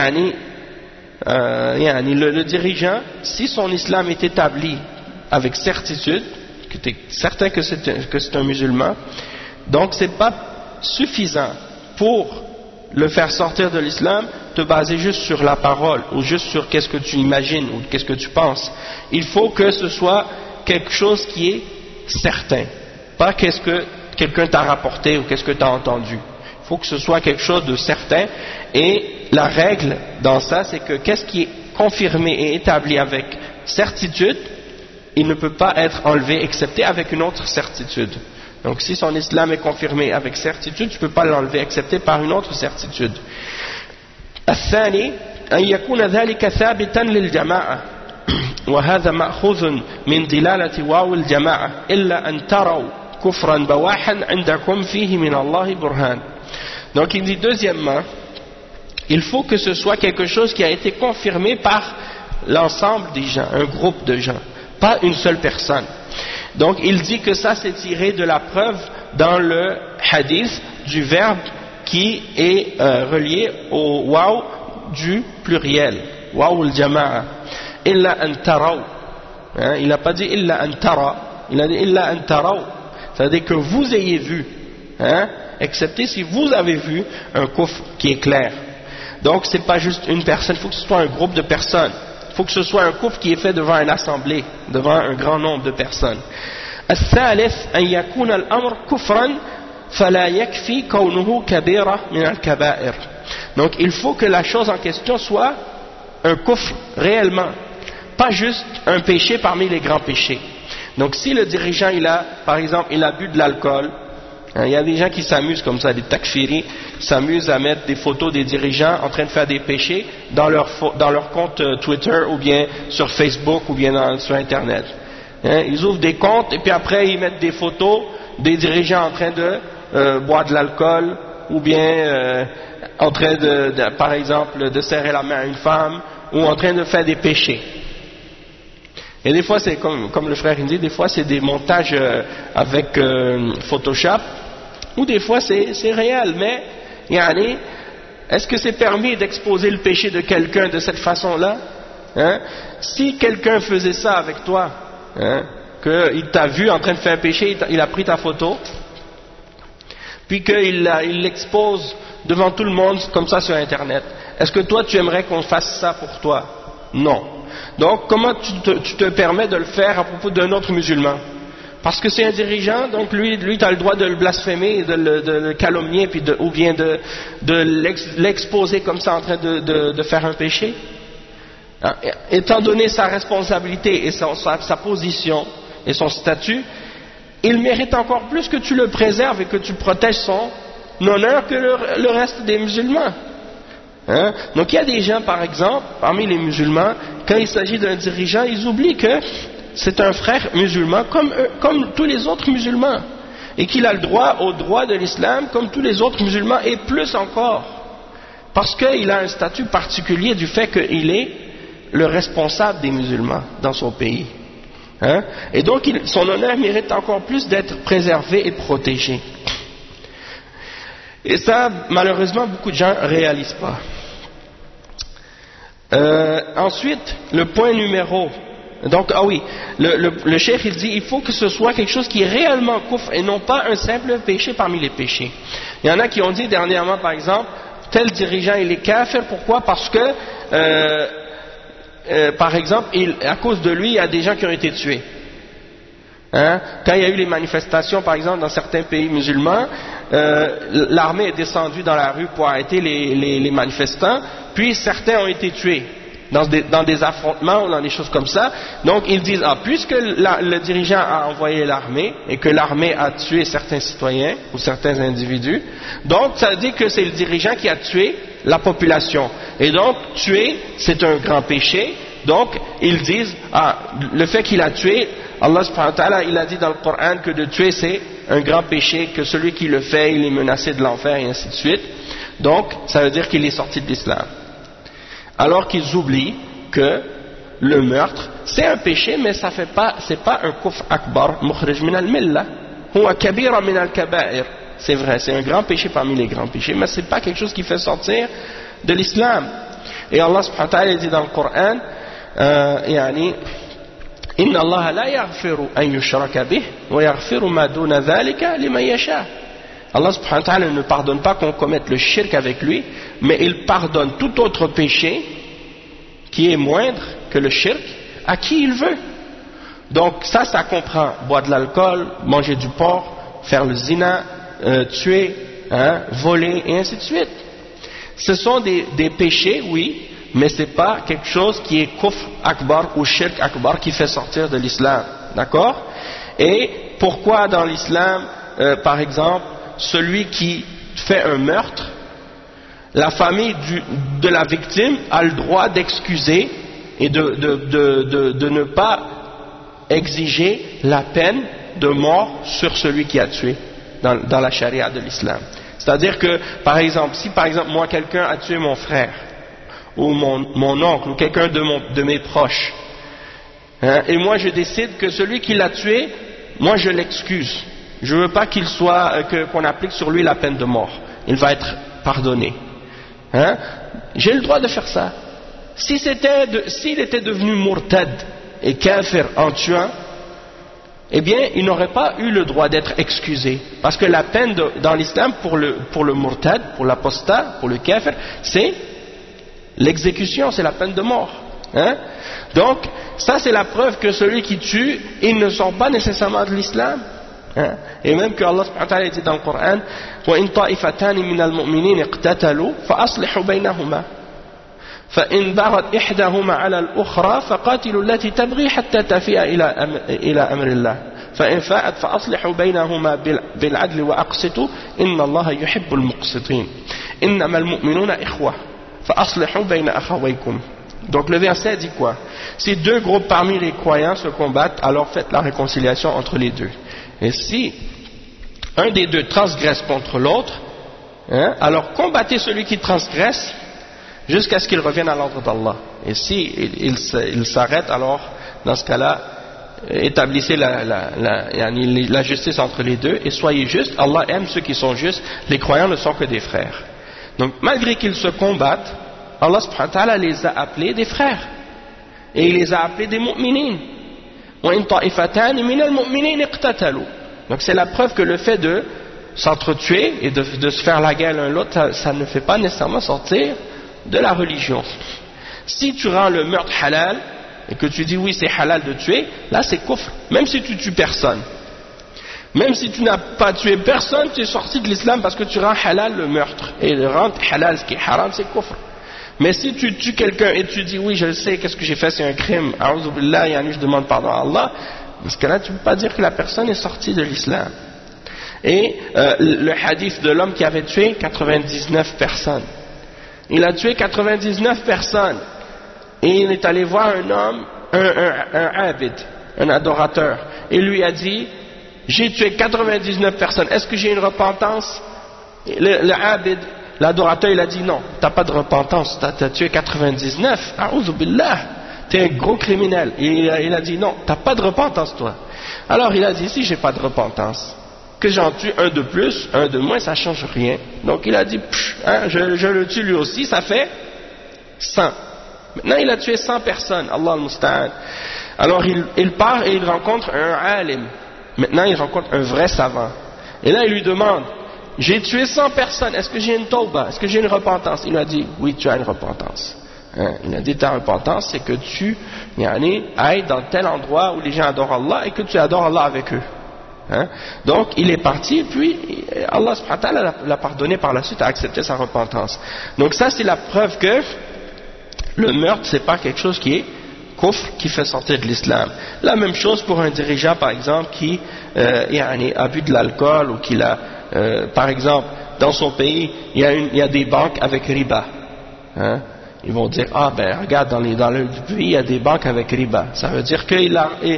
A: le dirigeant, si son islam est établi avec certitude, que tu es certain que c'est un musulman, donc c'est pas suffisant pour le faire sortir de l'islam, te baser juste sur la parole ou juste sur qu'est-ce que tu imagines ou qu'est-ce que tu penses. Il faut que ce soit quelque chose qui est certain, pas qu'est-ce que quelqu'un t'a rapporté ou qu'est-ce que tu as entendu. Il faut que ce soit quelque chose de certain. Et la règle dans ça, c'est que qu'est-ce qui est confirmé et établi avec certitude, il ne peut pas être enlevé excepté avec une autre certitude. Donc si son islam est confirmé avec certitude, tu ne peux pas l'enlever excepté par une autre certitude. الثاني أن يكون ذلك ثابتا للجماعة وهذا مأخوذ من دلالة واو الجماعة إلا أن تروا كفرا بواحا عندكم فيه من الله برهان. Donc il dit deuxièmement, il faut que ce soit quelque chose qui a été confirmé par l'ensemble des gens, un groupe de gens, pas une seule personne. Donc il dit que ça c'est tiré de la preuve dans le hadith du verbe qui est relié au waw du pluriel, waw al-jama'a. Illa an taraw. Il n'a pas dit illa an tara, il a dit illa an taraw. C'est-à-dire que vous ayez vu, excepté si vous avez vu un kufr qui est clair. Donc c'est pas juste une personne, il faut que ce soit un groupe de personnes. Il faut que ce soit un kufr qui est fait devant une assemblée, devant un grand nombre de personnes. الثالث أن يكون الأمر كفرا فلا يكفي كونه كبيرة من الكبائر. Donc il faut que la chose en question soit un kufr réellement, pas juste un péché parmi les grands péchés. Donc si le dirigeant par exemple il a bu de l'alcool Il y a des gens qui s'amusent comme ça, des takfiri, s'amusent à mettre des photos des dirigeants en train de faire des péchés dans leur compte Twitter ou bien sur Facebook ou bien sur Internet. Ils ouvrent des comptes et puis après ils mettent des photos des dirigeants en train de boire de l'alcool ou bien en train par exemple de serrer la main à une femme ou en train de faire des péchés. Et des fois c'est comme le frère dit, des fois c'est des montages avec Photoshop ou des fois c'est réel, mais yani, est-ce que c'est permis d'exposer le péché de quelqu'un de cette façon-là? Si quelqu'un faisait ça avec toi, qu'il t'a vu en train de faire un péché, il a pris ta photo, puis qu'il l'expose devant tout le monde comme ça sur Internet, est-ce que toi tu aimerais qu'on fasse ça pour toi? Non. Donc comment tu te permets de le faire à propos d'un autre musulman? Parce que c'est un dirigeant, donc lui tu as le droit de le blasphémer, de le calomnier, puis ou bien de l'exposer comme ça en train de faire un péché. Étant donné sa responsabilité et sa position et son statut, il mérite encore plus que tu le préserves et que tu protèges son honneur que le reste des musulmans. Donc il y a des gens, par exemple, parmi les musulmans, quand il s'agit d'un dirigeant, ils oublient que c'est un frère musulman comme tous les autres musulmans et qu'il a le droit au droit de l'islam comme tous les autres musulmans et plus encore parce qu'il a un statut particulier du fait qu'il est le responsable des musulmans dans son pays. Et donc son honneur mérite encore plus d'être préservé et protégé. Et ça, malheureusement, beaucoup de gens ne réalisent pas. Ensuite, le point numéro. Donc, le cheikh il dit, il faut que ce soit quelque chose qui est réellement kufr et non pas un simple péché parmi les péchés. Il y en a qui ont dit dernièrement, par exemple, tel dirigeant il est kafir. Pourquoi? Parce que, par exemple, à cause de lui, il y a des gens qui ont été tués. Quand il y a eu les manifestations, par exemple, dans certains pays musulmans, l'armée est descendue dans la rue pour arrêter les manifestants, puis certains ont été tués dans des affrontements ou dans des choses comme ça. Donc ils disent, puisque le dirigeant a envoyé l'armée et que l'armée a tué certains citoyens ou certains individus, donc ça dit que c'est le dirigeant qui a tué la population. Et donc tuer, c'est un grand péché. Donc ils disent, le fait qu'il a tué, Allah subhanahu wa ta'ala, il a dit dans le Coran que de tuer c'est un grand péché, que celui qui le fait, il est menacé de l'enfer et ainsi de suite. Donc, ça veut dire qu'il est sorti de l'islam. Alors qu'ils oublient que le meurtre, c'est un péché, mais ça fait pas, c'est pas un kufr akbar, mukhrij min al-millah, huwa kabira min al-kaba'ir. C'est vrai, c'est un grand péché parmi les grands péchés, mais c'est pas quelque chose qui fait sortir de l'islam. Et Allah subhanahu wa ta'ala dit dans le Coran, Inna Allah la yaghfiru an yushraka bih wa yaghfiru ma duna dhalika liman yasha. Allah subhanahu wa ta'ala ne pardonne pas qu'on commette le shirk avec lui, mais il pardonne tout autre péché qui est moindre que le shirk à qui il veut. Donc ça comprend boire de l'alcool, manger du porc, faire le zina, tuer, voler et ainsi de suite. Ce sont des péchés, oui, mais ce n'est pas quelque chose qui est kufr akbar ou shirk akbar qui fait sortir de l'islam. D'accord? Et pourquoi dans l'islam, par exemple, celui qui fait un meurtre, la famille de la victime a le droit d'excuser et de ne pas exiger la peine de mort sur celui qui a tué dans la charia de l'islam. C'est-à-dire que, par exemple, si par exemple moi quelqu'un a tué mon frère, ou mon oncle, ou quelqu'un de mes proches, et moi je décide que celui qui l'a tué, moi je l'excuse. Je ne veux pas qu'on applique sur lui la peine de mort. Il va être pardonné. J'ai le droit de faire ça. S'il était devenu murtad et kafir en tuant, eh bien, il n'aurait pas eu le droit d'être excusé. Parce que la peine dans l'islam pour le murtad, pour l'apostat, pour le kafir, c'est l'exécution, c'est la peine de mort. Donc, ça c'est la preuve que celui qui tue, ils ne sont pas nécessairement de l'islam. Et même que Allah subhanahu wa ta'ala dit dans le Coran, وَإِن طَائِفَتَانِ مِنَ الْمُؤْمِنِينَ اقْتَتَلُوا فَأَصْلِحُوا بَيْنَهُمَا فَإِن بَغَتْ إِحْدَاهُمَا عَلَى الْأُخْرَى فَقَاتِلُوا الَّتِي تَبْغِي حَتَّى تَفِيءَ إِلَى أَمْرِ اللَّهِ فإن فاءت فأصلحوا بينهما بالعدل وأقسطوا إن الله يحب المقسطين إنما المؤمنون إخوة فأصلحوا بين أخويكم. Donc le verset dit quoi? Si deux groupes parmi les croyants se combattent, alors faites la réconciliation entre les deux. Et si un des deux transgresse contre l'autre, alors combattez celui qui transgresse jusqu'à ce qu'il revienne à l'ordre d'Allah. Et si il s'arrête, alors dans ce cas-là, établissez la justice entre les deux et soyez justes. Allah aime ceux qui sont justes. Les croyants ne sont que des frères. Donc malgré qu'ils se combattent, Allah subhanahu wa ta'ala les a appelés des frères et il les a appelés des mu'minines. Donc c'est la preuve que le fait de s'entretuer et de se faire la guerre l'un l'autre, ça ne fait pas nécessairement sortir de la religion. Si tu rends le meurtre halal et que tu dis oui c'est halal de tuer, là c'est kufr, même si tu tues personne. Même si tu n'as pas tué personne, tu es sorti de l'islam parce que tu rends halal le meurtre. Et rendre halal ce qui est haram, c'est kufr. Mais si tu tues quelqu'un et tu dis oui je sais qu'est-ce que j'ai fait, c'est un crime, a'udhu billah, je demande pardon à Allah, dans ce cas-là tu ne peux pas dire que la personne est sortie de l'islam. Et le hadith de l'homme qui avait tué 99 personnes, il a tué 99 personnes et il est allé voir un homme, un abid, un adorateur, et lui a dit j'ai tué 99 personnes, est-ce que j'ai une repentance? Le abid, l'adorateur, il a dit non, t'as pas de repentance, t'as tué 99, a'udhu billah, t'es un gros criminel. Il a dit non, t'as pas de repentance toi. Alors il a dit si j'ai pas de repentance, que j'en tue un de plus, un de moins, ça change rien. Donc il a dit je le tue lui aussi, ça fait 100. Maintenant il a tué 100 personnes, Allah al-Musta'an. Alors il part et il rencontre un alim. Maintenant il rencontre un vrai savant. Et là il lui demande j'ai tué 100 personnes, est-ce que j'ai une tauba, est-ce que j'ai une repentance? Il a dit oui tu as une repentance. Il a dit ta repentance c'est que tu ailles dans tel endroit où les gens adorent Allah et que tu adores Allah avec eux. Donc il est parti, puis Allah subhanahu wa ta'ala l'a pardonné par la suite, a accepté sa repentance. Donc ça c'est la preuve que le meurtre c'est pas quelque chose qui est kufr, qui fait sortir de l'islam. La même chose pour un dirigeant par exemple qui a bu de l'alcool ou qui a par exemple dans son pays il y a des banques avec riba. Ils vont dire regarde dans le pays il y a des banques avec riba, ça veut dire qu'il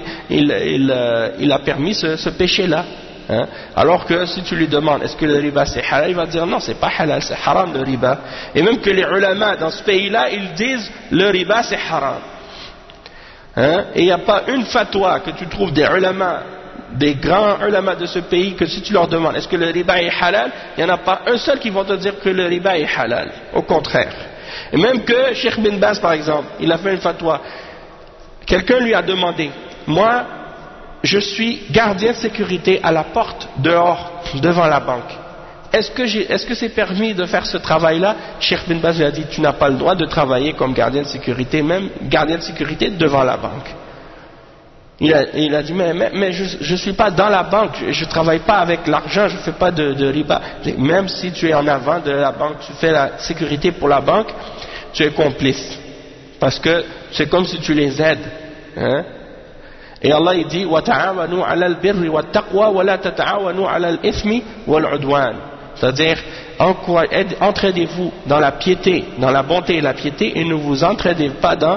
A: a permis ce péché là. Alors que si tu lui demandes est-ce que le riba c'est halal, il va dire non c'est pas halal, c'est haram le riba. Et même que les ulama dans ce pays là ils disent le riba c'est haram. Et il n'y a pas une fatwa que tu trouves des ulama, des grands ulama de ce pays, que si tu leur demandes est-ce que le riba est halal, il n'y en a pas un seul qui va te dire que le riba est halal, au contraire. Et même que Cheikh bin Baz par exemple, il a fait une fatwa, quelqu'un lui a demandé moi je suis gardien de sécurité à la porte dehors devant la banque, est-ce que c'est permis de faire ce travail là? Cheikh bin Baz lui a dit tu n'as pas le droit de travailler comme gardien de sécurité, même gardien de sécurité devant la banque. Il a dit mais je suis pas dans la banque, je travaille pas avec l'argent, je fais pas de riba. Même si tu es en avant de la banque, tu fais la sécurité pour la banque, tu es complice, parce que c'est comme si tu les aides. Et Allah il dit wa ta'awanu 'ala al-birri wat-taqwa wa la tata'awanu 'ala al-ithmi wal-'udwan, c'est-à-dire entraidez-vous dans la piété, dans la bonté et la piété, et ne vous entraidez pas dans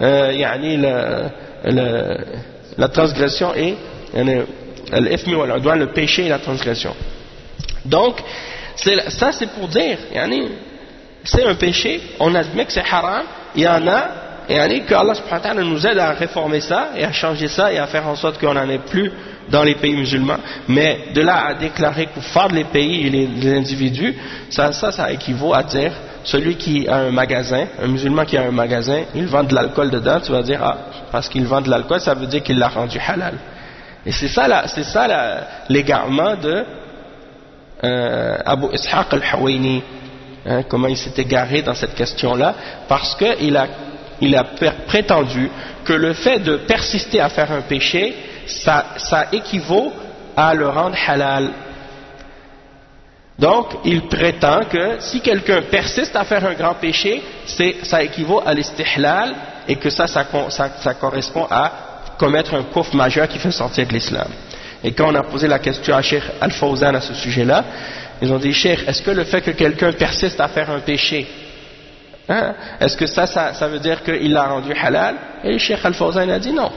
A: la transgression et l'ithmi wal-'udwan, le péché et la transgression. Donc ça c'est pour dire c'est un péché, on admet que c'est haram, il y en a que Allah subhanahu wa ta'ala nous aide à réformer ça et à changer ça et à faire en sorte qu'on n'en ait plus dans les pays musulmans. Mais de là à déclarer kuffar les pays et les individus, ça équivaut à dire celui qui a un magasin, un musulman qui a un magasin, il vend de l'alcool dedans, tu vas dire parce qu'il vend de l'alcool ça veut dire qu'il l'a rendu halal. Et c'est ça l'égarement de Abu Ishaq al-Huwaini, comment il s'est égaré dans cette question-là, parce qu'il a prétendu que le fait de persister à faire un péché, ça équivaut à le rendre halal. Donc, il prétend que si quelqu'un persiste à faire un grand péché, ça équivaut à l'istihlal, et que ça correspond à commettre un kufr majeur qui fait sortir de l'islam. Et quand on a posé la question à Cheikh Al-Fawzan à ce sujet-là, ils ont dit, Cheikh, est-ce que le fait que quelqu'un persiste à faire un péché, hein, est-ce que ça veut dire qu'il l'a rendu halal? Et Cheikh Al-Fawzan a dit non.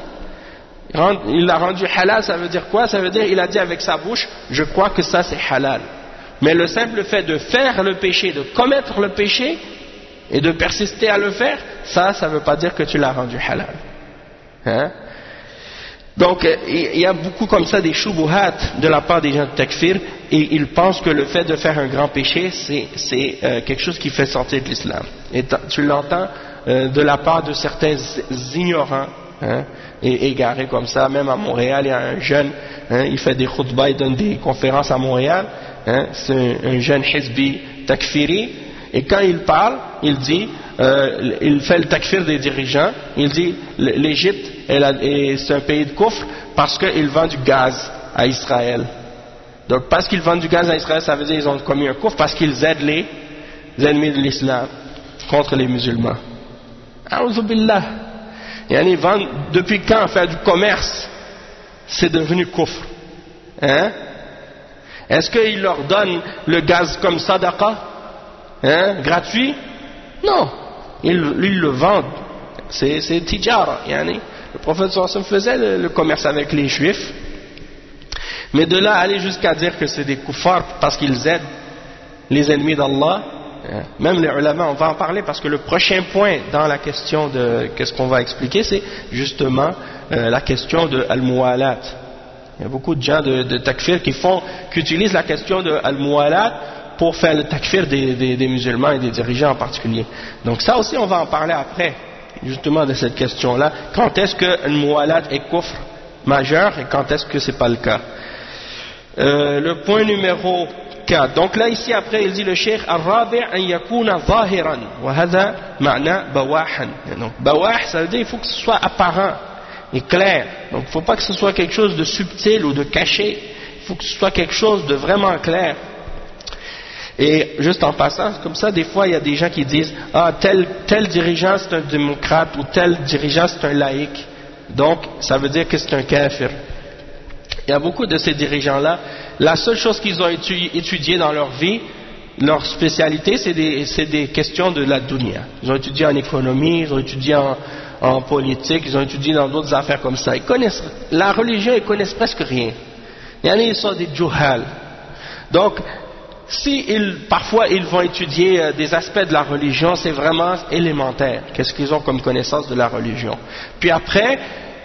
A: Il l'a rendu halal, ça veut dire quoi? Ça veut dire il a dit avec sa bouche, je crois que ça c'est halal. Mais le simple fait de faire le péché, de commettre le péché et de persister à le faire, ça ne veut pas dire que tu l'as rendu halal. Hein? Donc il y a beaucoup comme ça des shubuhat de la part des gens de takfir, et ils pensent que le fait de faire un grand péché c'est quelque chose qui fait sortir de l'islam. Et tu l'entends de la part de certains ignorants, hein, et égarés comme ça. Même à Montréal, il y a un jeune, hein, il fait des khutbahs, il donne des conférences à Montréal, hein, c'est un jeune hizbi takfiri, et quand il parle, il dit, il fait le takfir des dirigeants, il dit l'Égypte c'est un pays de kufr parce qu'il vend du gaz à Israël. Donc parce qu'ils vendent du gaz à Israël, ça veut dire qu'ils ont commis un kufr parce qu'ils aident les ennemis de l'islam contre les musulmans. A'udhu billah. Ils vendent, depuis quand faire du commerce c'est devenu kufr, hein? Est-ce qu'ils leur donnent le gaz comme sadaqa, hein, gratuit? Non, ils le vendent, c'est tijara, le prophète sallallahu alayhi wa sallam faisait le commerce avec les juifs, mais de là aller jusqu'à dire que c'est des kuffars parce qu'ils aident les ennemis d'Allah, même les ulama, on va en parler parce que le prochain point dans la question de qu'est-ce qu'on va expliquer, c'est justement la question de al-muwalat. Il y a beaucoup de gens de takfir qui utilisent la question de al-muwalat pour faire le takfir des musulmans et des dirigeants en particulier. Donc ça aussi on va en parler après, justement de cette question-là. Quand est-ce que al-muwalat est kufr majeur et quand est-ce que c'est pas le cas? Le point numéro 4. Donc là ici après il dit le cheikh al-rabi' an yakuna zahiran wa hadha ma'na bawahan. Donc bawah ça veut dire il faut que ce soit apparent et clair. Donc il ne faut pas que ce soit quelque chose de subtil ou de caché, il faut que ce soit quelque chose de vraiment clair. Et juste en passant, comme ça, des fois il y a des gens qui disent ah tel dirigeant c'est un démocrate ou tel dirigeant c'est un laïc, donc ça veut dire que c'est un kafir. Il y a beaucoup de ces dirigeants-là, la seule chose qu'ils ont étudié dans leur vie, leur spécialité, c'est des questions de la dunya. Ils ont étudié en économie, ils ont étudié en politique, ils ont étudié dans d'autres affaires comme ça. Ils connaissent la religion, ils connaissent presque rien. Ils sont des juhal. Donc, parfois ils vont étudier des aspects de la religion, c'est vraiment élémentaire. Qu'est-ce qu'ils ont comme connaissance de la religion? Puis après,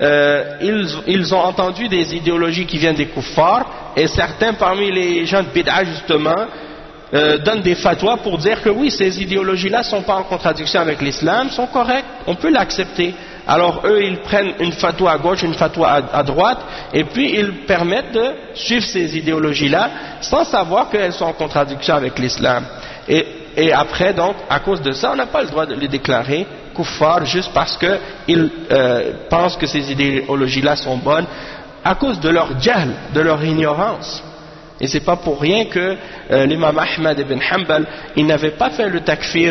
A: ils ont entendu des idéologies qui viennent des kuffars, et certains parmi les gens de bid'a justement donnent des fatwas pour dire que oui, ces idéologies-là ne sont pas en contradiction avec l'islam, sont correctes, on peut l'accepter. Alors eux, ils prennent une fatwa à gauche, une fatwa à droite, et puis ils permettent de suivre ces idéologies-là sans savoir qu'elles sont en contradiction avec l'islam. Et après, donc, à cause de ça, on n'a pas le droit de les déclarer kuffar juste parce qu'ils pensent que ces idéologies-là sont bonnes, à cause de leur jahl, de leur ignorance. Et c'est pas pour rien que l'imam Ahmad ibn Hanbal, il n'avait pas fait le takfir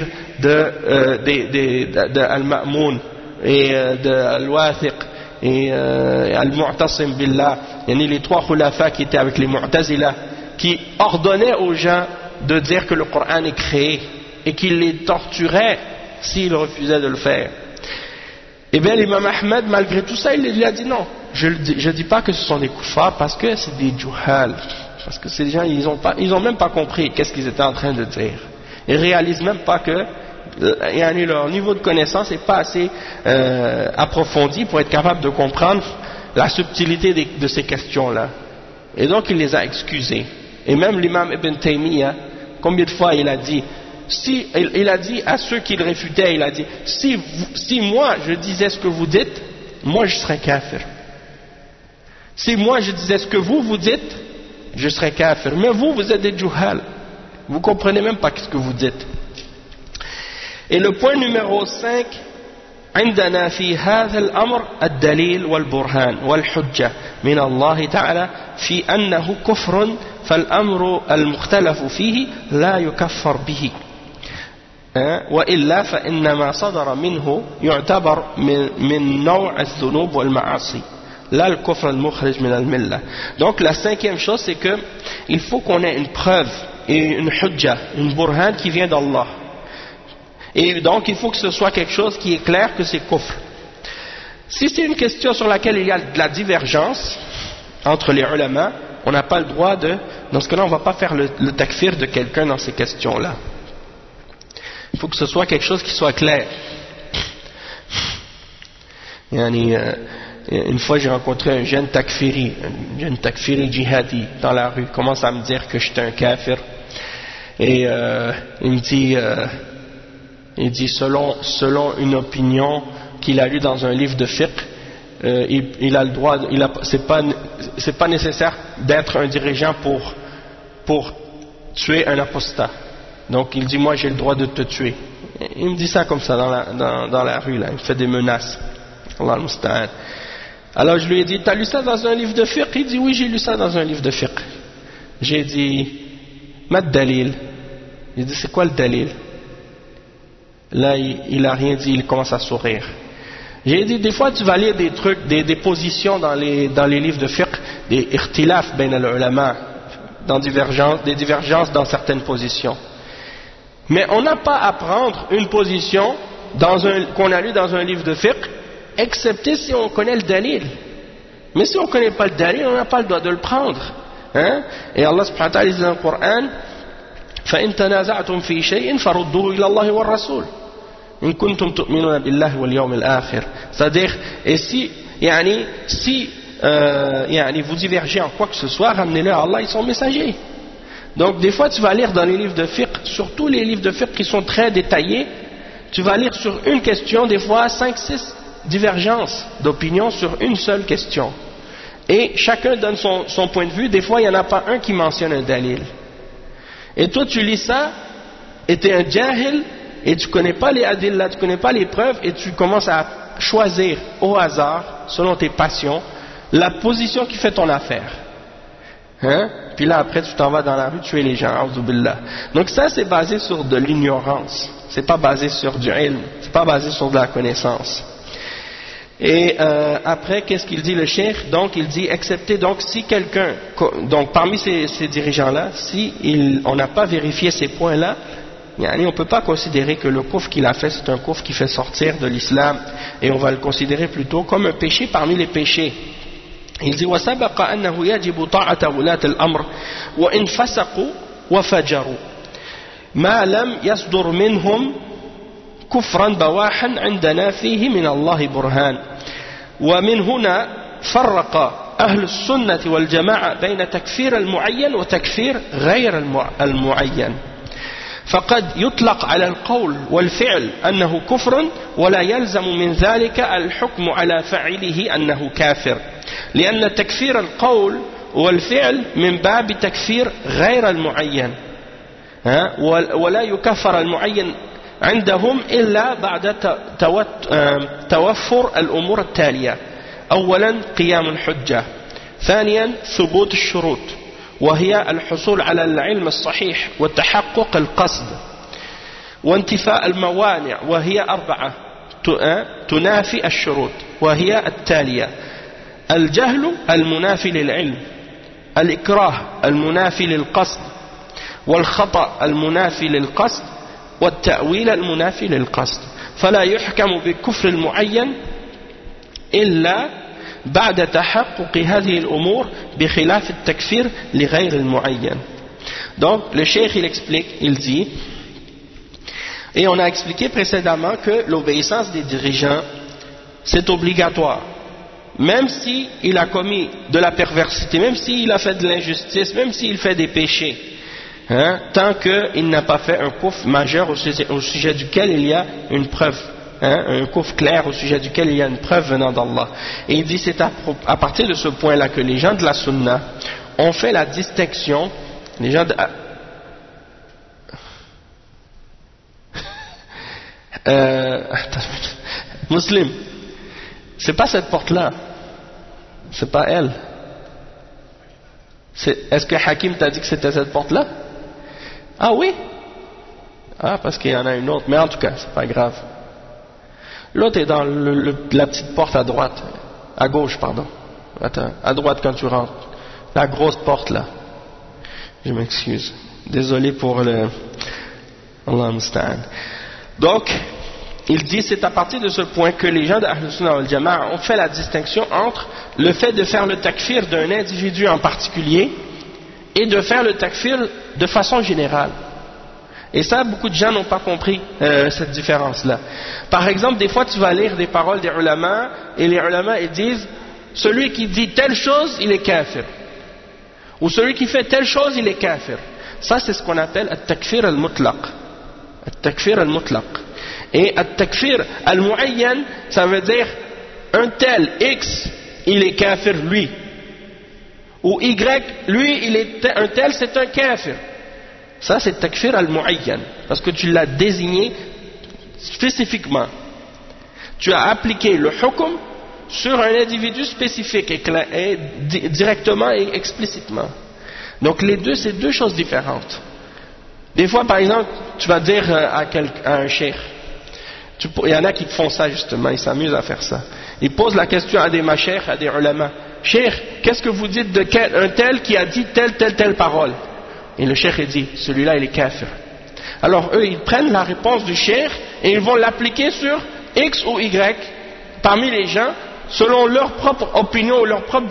A: de Al-Ma'moun et de Al-Wathiq et Al-Mu'tasim Billah, les trois khulafa qui étaient avec les Mu'tazila, qui ordonnaient aux gens de dire que le Coran est créé et qu'il les torturait s'ils refusaient de le faire. Et bien l'imam Ahmed, malgré tout ça, il lui a dit non, je ne dis pas que ce sont des kuffars parce que c'est des juhal, parce que ces gens ils ont même pas compris qu'est-ce qu'ils étaient en train de dire, ils réalisent même pas que leur niveau de connaissance n'est pas assez approfondi pour être capable de comprendre la subtilité de ces questions-là. Et donc il les a excusés. Et même l'imam Ibn Taymiyyah, combien de fois il a dit, il a dit à ceux qui le réfutaient, il a dit, si moi je disais ce que vous dites, moi je serais kafir. Si moi je disais ce que vous dites, je serais kafir. Mais vous êtes des juhal. Vous comprenez même pas ce que vous dites. Et le point numéro 5, عندنا في هذا الأمر الدليل والبرهان والحجة من الله تعالى في أنه كفر فالأمر المختلف فيه لا يكفر به وإلا فإن ما صدر منه يعتبر من نوع الذنوب والمعاصي Là, le kufr al-mukhrij min al-millah. Donc la cinquième chose, c'est que il faut qu'on ait une preuve et une hujja, une burhan qui vient d'Allah. Et donc il faut que ce soit quelque chose qui est clair que c'est kufr. Si c'est une question sur laquelle il y a de la divergence entre les ulama, on n'a pas le droit de... Dans ce cas-là, on ne va pas faire le takfir de quelqu'un dans ces questions-là. Il faut que ce soit quelque chose qui soit clair. Une fois, j'ai rencontré un jeune takfiri djihadi dans la rue. Il commence à me dire que j'étais un kafir. Et il me dit selon une opinion qu'il a lue dans un livre de fiqh, il a le droit, c'est pas nécessaire d'être un dirigeant pour tuer un apostat. Donc il dit, moi j'ai le droit de te tuer. Il me dit ça comme ça dans la rue là, il me fait des menaces. Allah al-Musta'an. Alors je lui ai dit, t'as lu ça dans un livre de fiqh? Il dit, oui, j'ai lu ça dans un livre de fiqh. J'ai dit, Mad dalil. Il dit, c'est quoi le dalil? Là il a rien dit, il commence à sourire. J'ai dit, des fois tu vas lire des trucs, des positions dans les livres de fiqh, des ikhtilaf bain al-ulama, des divergences dans certaines positions. Mais on n'a pas à prendre une position qu'on a lue dans un livre de fiqh, excepté si on connaît le dalil. Mais si on ne connaît pas le dalil, on n'a pas le droit de le prendre. Hein? Et Allah subhanahu wa ta'ala dit dans le Coran, فَإِن تَنَازَعْتُمْ فِي شَيْءٍ فَرُدُّوهُ إِلَى اللَّهِ وَالرَّسُولِ إِن كُنتُمْ تُؤْمِنُونَ بِاللَّهِ وَالْيَوْمِ الْآخِرِ. C'est-à-dire, et si vous divergez en quoi que ce soit, ramenez-le à Allah et son messager. Donc des fois tu vas lire dans les livres de fiqh, surtout les livres de fiqh qui sont très détaillés, tu vas lire sur une question, des fois 5-6 divergences d'opinion sur une seule question. Et chacun donne son point de vue, des fois il n'y en a pas un qui mentionne un dalil. Et toi tu lis ça, et tu es un jahil, et tu ne connais pas les adillah, tu ne connais pas les preuves, et tu commences à choisir au hasard, selon tes passions, la position qui fait ton affaire. Hein? Puis là après tu t'en vas dans la rue tuer les gens, a'udhu billah. Donc ça c'est basé sur de l'ignorance, c'est pas basé sur du ilm, c'est pas basé sur de la connaissance. Et après qu'est-ce qu'il dit le cheikh? Donc il dit, excepté donc si quelqu'un, donc parmi ces dirigeants là, si on n'a pas vérifié ces points là, on ne peut pas considérer que le kufr qu'il a fait c'est un kufr qui fait sortir de l'islam, et on va le considérer plutôt comme un péché parmi les péchés. Il dit, وَسَبَقَ أَنَّهُ يَجِبُ طَاعَةَ وُلَاةِ الْأَمْرِ وَإِنْ فَسَقُوا وَفَجَرُوا مَا لَمْ يَصْدُرْ مِنْهُمْ كُفْرًا بَوَاحًا عندنا فيه من الله برهان. ومن هنا فرق أهل السنة والجماعة بين تكفير المعين وتكفير غير المعين. فقد يطلق على القول والفعل أنه كفر ولا يلزم من ذلك الحكم على فاعله أنه كافر، لأن تكفير القول والفعل من باب تكفير غير المعين، ولا يكفر المعين عندهم إلا بعد توفر الأمور التالية: أولا قيام الحجة، ثانيا ثبوت الشروط وهي الحصول على العلم الصحيح وتحقق القصد، وانتفاء الموانع وهي 4 تنافي الشروط وهي التالية: الجهل المنافي للعلم، الإكراه المنافي للقصد، والخطأ المنافي للقصد، والتأويل المنافي للقصد. فلا يحكم بكفر المعين إلا بعد تحقق هذه الأمور بخلاف التكفير لغير المعين. Donc le cheikh il explique, il dit, et on a expliqué précédemment que l'obéissance des dirigeants c'est obligatoire, même si il a commis de la perversité, même s'il a fait de l'injustice, même s'il fait des péchés, tant qu'il n'a pas fait un kufr majeur au sujet duquel il y a une preuve, un kufr clair au sujet duquel il y a une preuve venant d'Allah. Et il dit c'est à partir de ce point-là que les gens de la sunna ont fait la distinction, les gens de... Muslim, c'est pas cette porte-là, c'est pas elle. Est-ce que Hakim t'a dit que c'était cette porte-là? Ah oui? Ah, parce qu'il y en a une autre, mais en tout cas, c'est pas grave. L'autre est dans la petite porte à droite, à gauche, pardon. Attends, à droite quand tu rentres. La grosse porte là. Je m'excuse. Désolé pour le... Allah musta'an. Donc, il dit, c'est à partir de ce point que les gens de Ahl Sunnah wal Jama'a ont fait la distinction entre le fait de faire le takfir d'un individu en particulier et de faire le takfir de façon générale. Et ça, beaucoup de gens n'ont pas compris cette différence-là. Par exemple, des fois, tu vas lire des paroles des ulama, et les ulama, ils disent, celui qui dit telle chose, il est kafir. Ou celui qui fait telle chose, il est kafir. Ça, c'est ce qu'on appelle al-takfir al-mutlaq. Al-takfir al-mutlaq. Et al-takfir al-mu'ayyan, ça veut dire, un tel X, il est kafir, lui. Ou Y, lui, il est un tel, c'est un kafir. Ça, c'est takfir al-mu'ayyan, parce que tu l'as désigné spécifiquement. Tu as appliqué le hukm sur un individu spécifique, et directement et explicitement. Donc les deux, c'est deux choses différentes. Des fois, par exemple, tu vas dire à un cheikh, il y en a qui font ça justement, ils s'amusent à faire ça. Ils posent la question à des mashayikh, à des ulama. Cheikh, qu'est-ce que vous dites d'un tel qui a dit telle parole? Et le cheikh dit, celui-là il est kafir. Alors eux ils prennent la réponse du cheikh et ils vont l'appliquer sur X ou Y parmi les gens selon leur propre opinion ou leur propre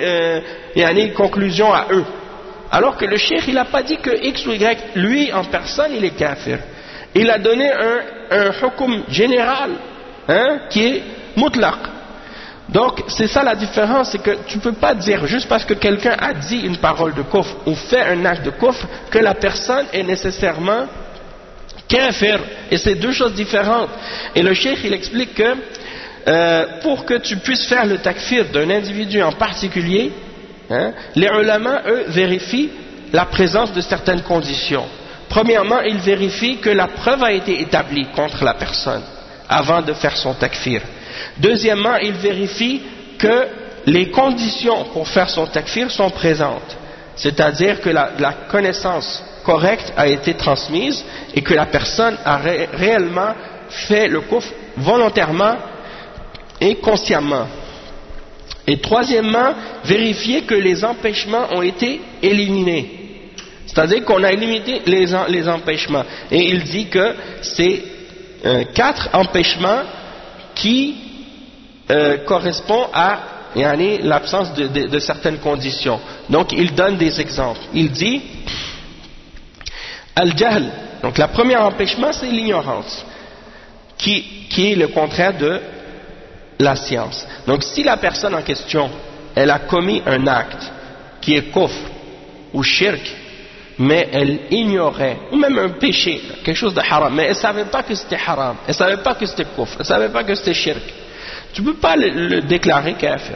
A: conclusion à eux. Alors que le cheikh il n'a pas dit que X ou Y, lui en personne il est kafir. Il a donné un hukm général qui est mutlaq. Donc c'est ça la différence, c'est que tu ne peux pas dire juste parce que quelqu'un a dit une parole de kufr ou fait un acte de kufr que la personne est nécessairement kafir, et c'est deux choses différentes. Et le cheikh il explique que pour que tu puisses faire le takfir d'un individu en particulier, les ulama eux vérifient la présence de certaines conditions. Premièrement, ils vérifient que la preuve a été établie contre la personne avant de faire son takfir. Deuxièmement, il vérifie que les conditions pour faire son takfir sont présentes, c'est-à-dire que la connaissance correcte a été transmise et que la personne a réellement fait le kufr volontairement et consciemment. Et troisièmement, vérifier que les empêchements ont été éliminés, c'est-à-dire qu'on a éliminé les empêchements. Et il dit que c'est 4 empêchements qui correspond à l'absence de certaines conditions. Donc il donne des exemples. Il dit al-jahl. Donc le premier empêchement c'est l'ignorance, qui est le contraire de la science. Donc si la personne en question elle a commis un acte qui est kufr ou shirk, mais elle ignorait, ou même un péché, quelque chose de haram, mais elle ne savait pas que c'était haram, elle ne savait pas que c'était kufr, elle ne savait pas que c'était shirk, tu ne peux pas le déclarer kafir.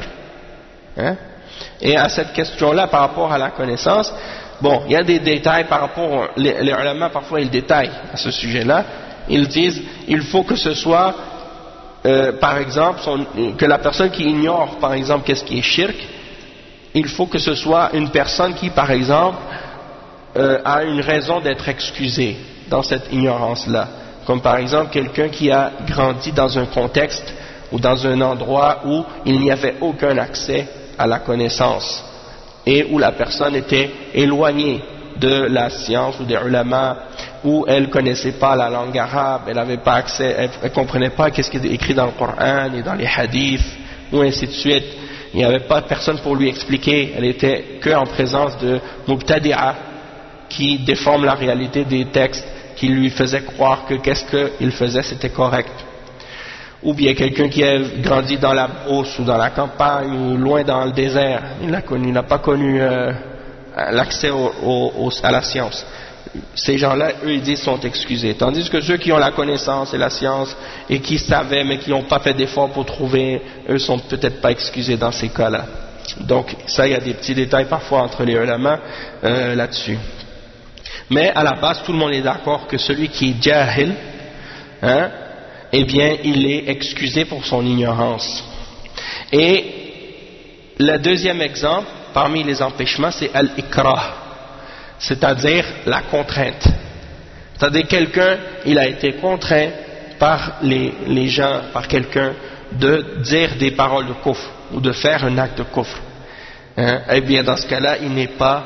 A: Et à cette question-là, par rapport à la connaissance, bon, il y a des détails par rapport, les ulama parfois ils détaillent à ce sujet-là, ils disent, il faut que ce soit, par exemple, que la personne qui ignore, par exemple, qu'est-ce qui est shirk, il faut que ce soit une personne qui, par exemple, a une raison d'être excusée dans cette ignorance-là. Comme par exemple quelqu'un qui a grandi dans un contexte ou dans un endroit où il n'y avait aucun accès à la connaissance et où la personne était éloignée de la science ou des ulama, où elle ne connaissait pas la langue arabe, elle n'avait pas accès, elle ne comprenait pas qu'est-ce qui est écrit dans le Coran et dans les hadiths, ou ainsi de suite. Il n'y avait pas personne pour lui expliquer, elle était que en présence de mubtadi'a qui déforment la réalité des textes, qui lui faisaient croire que qu'est-ce qu'il faisait c'était correct. Ou bien quelqu'un qui a grandi dans la brousse ou dans la campagne ou loin dans le désert, il n'a pas connu l'accès à la science. Ces gens-là, eux, ils disent sont excusés. Tandis que ceux qui ont la connaissance et la science et qui savaient mais qui n'ont pas fait d'efforts pour trouver, eux sont peut-être pas excusés dans ces cas-là. Donc ça, il y a des petits détails parfois entre les ulama là-dessus. Mais à la base, tout le monde est d'accord que celui qui est jahil, eh bien, il est excusé pour son ignorance. Et le deuxième exemple, parmi les empêchements, c'est al-ikrah, c'est-à-dire la contrainte. C'est-à-dire quelqu'un, il a été contraint par les gens, par quelqu'un, de dire des paroles de kufr, ou de faire un acte de kufr, eh bien dans ce cas-là il n'est pas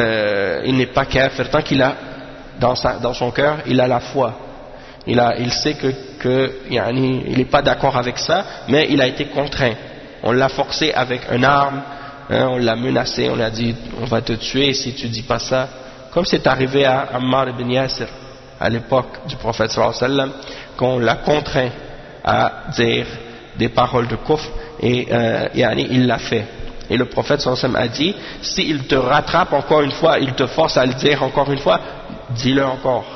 A: kafir tant qu'il a dans son cœur il a la foi, il sait que il n'est pas d'accord avec ça, mais il a été contraint, on l'a forcé avec une arme, on l'a menacé, on lui a dit on va te tuer si tu dis pas ça, comme c'est arrivé à Ammar ibn Yasir à l'époque du prophète sallallahu alayhi wa sallam, qu'on l'a contraint à dire des paroles de kufr, et il l'a fait. Et le prophète sallallahu alayhi wa sallam a dit, s'il te rattrape encore une fois, il te force à le dire encore une fois, dis-le encore.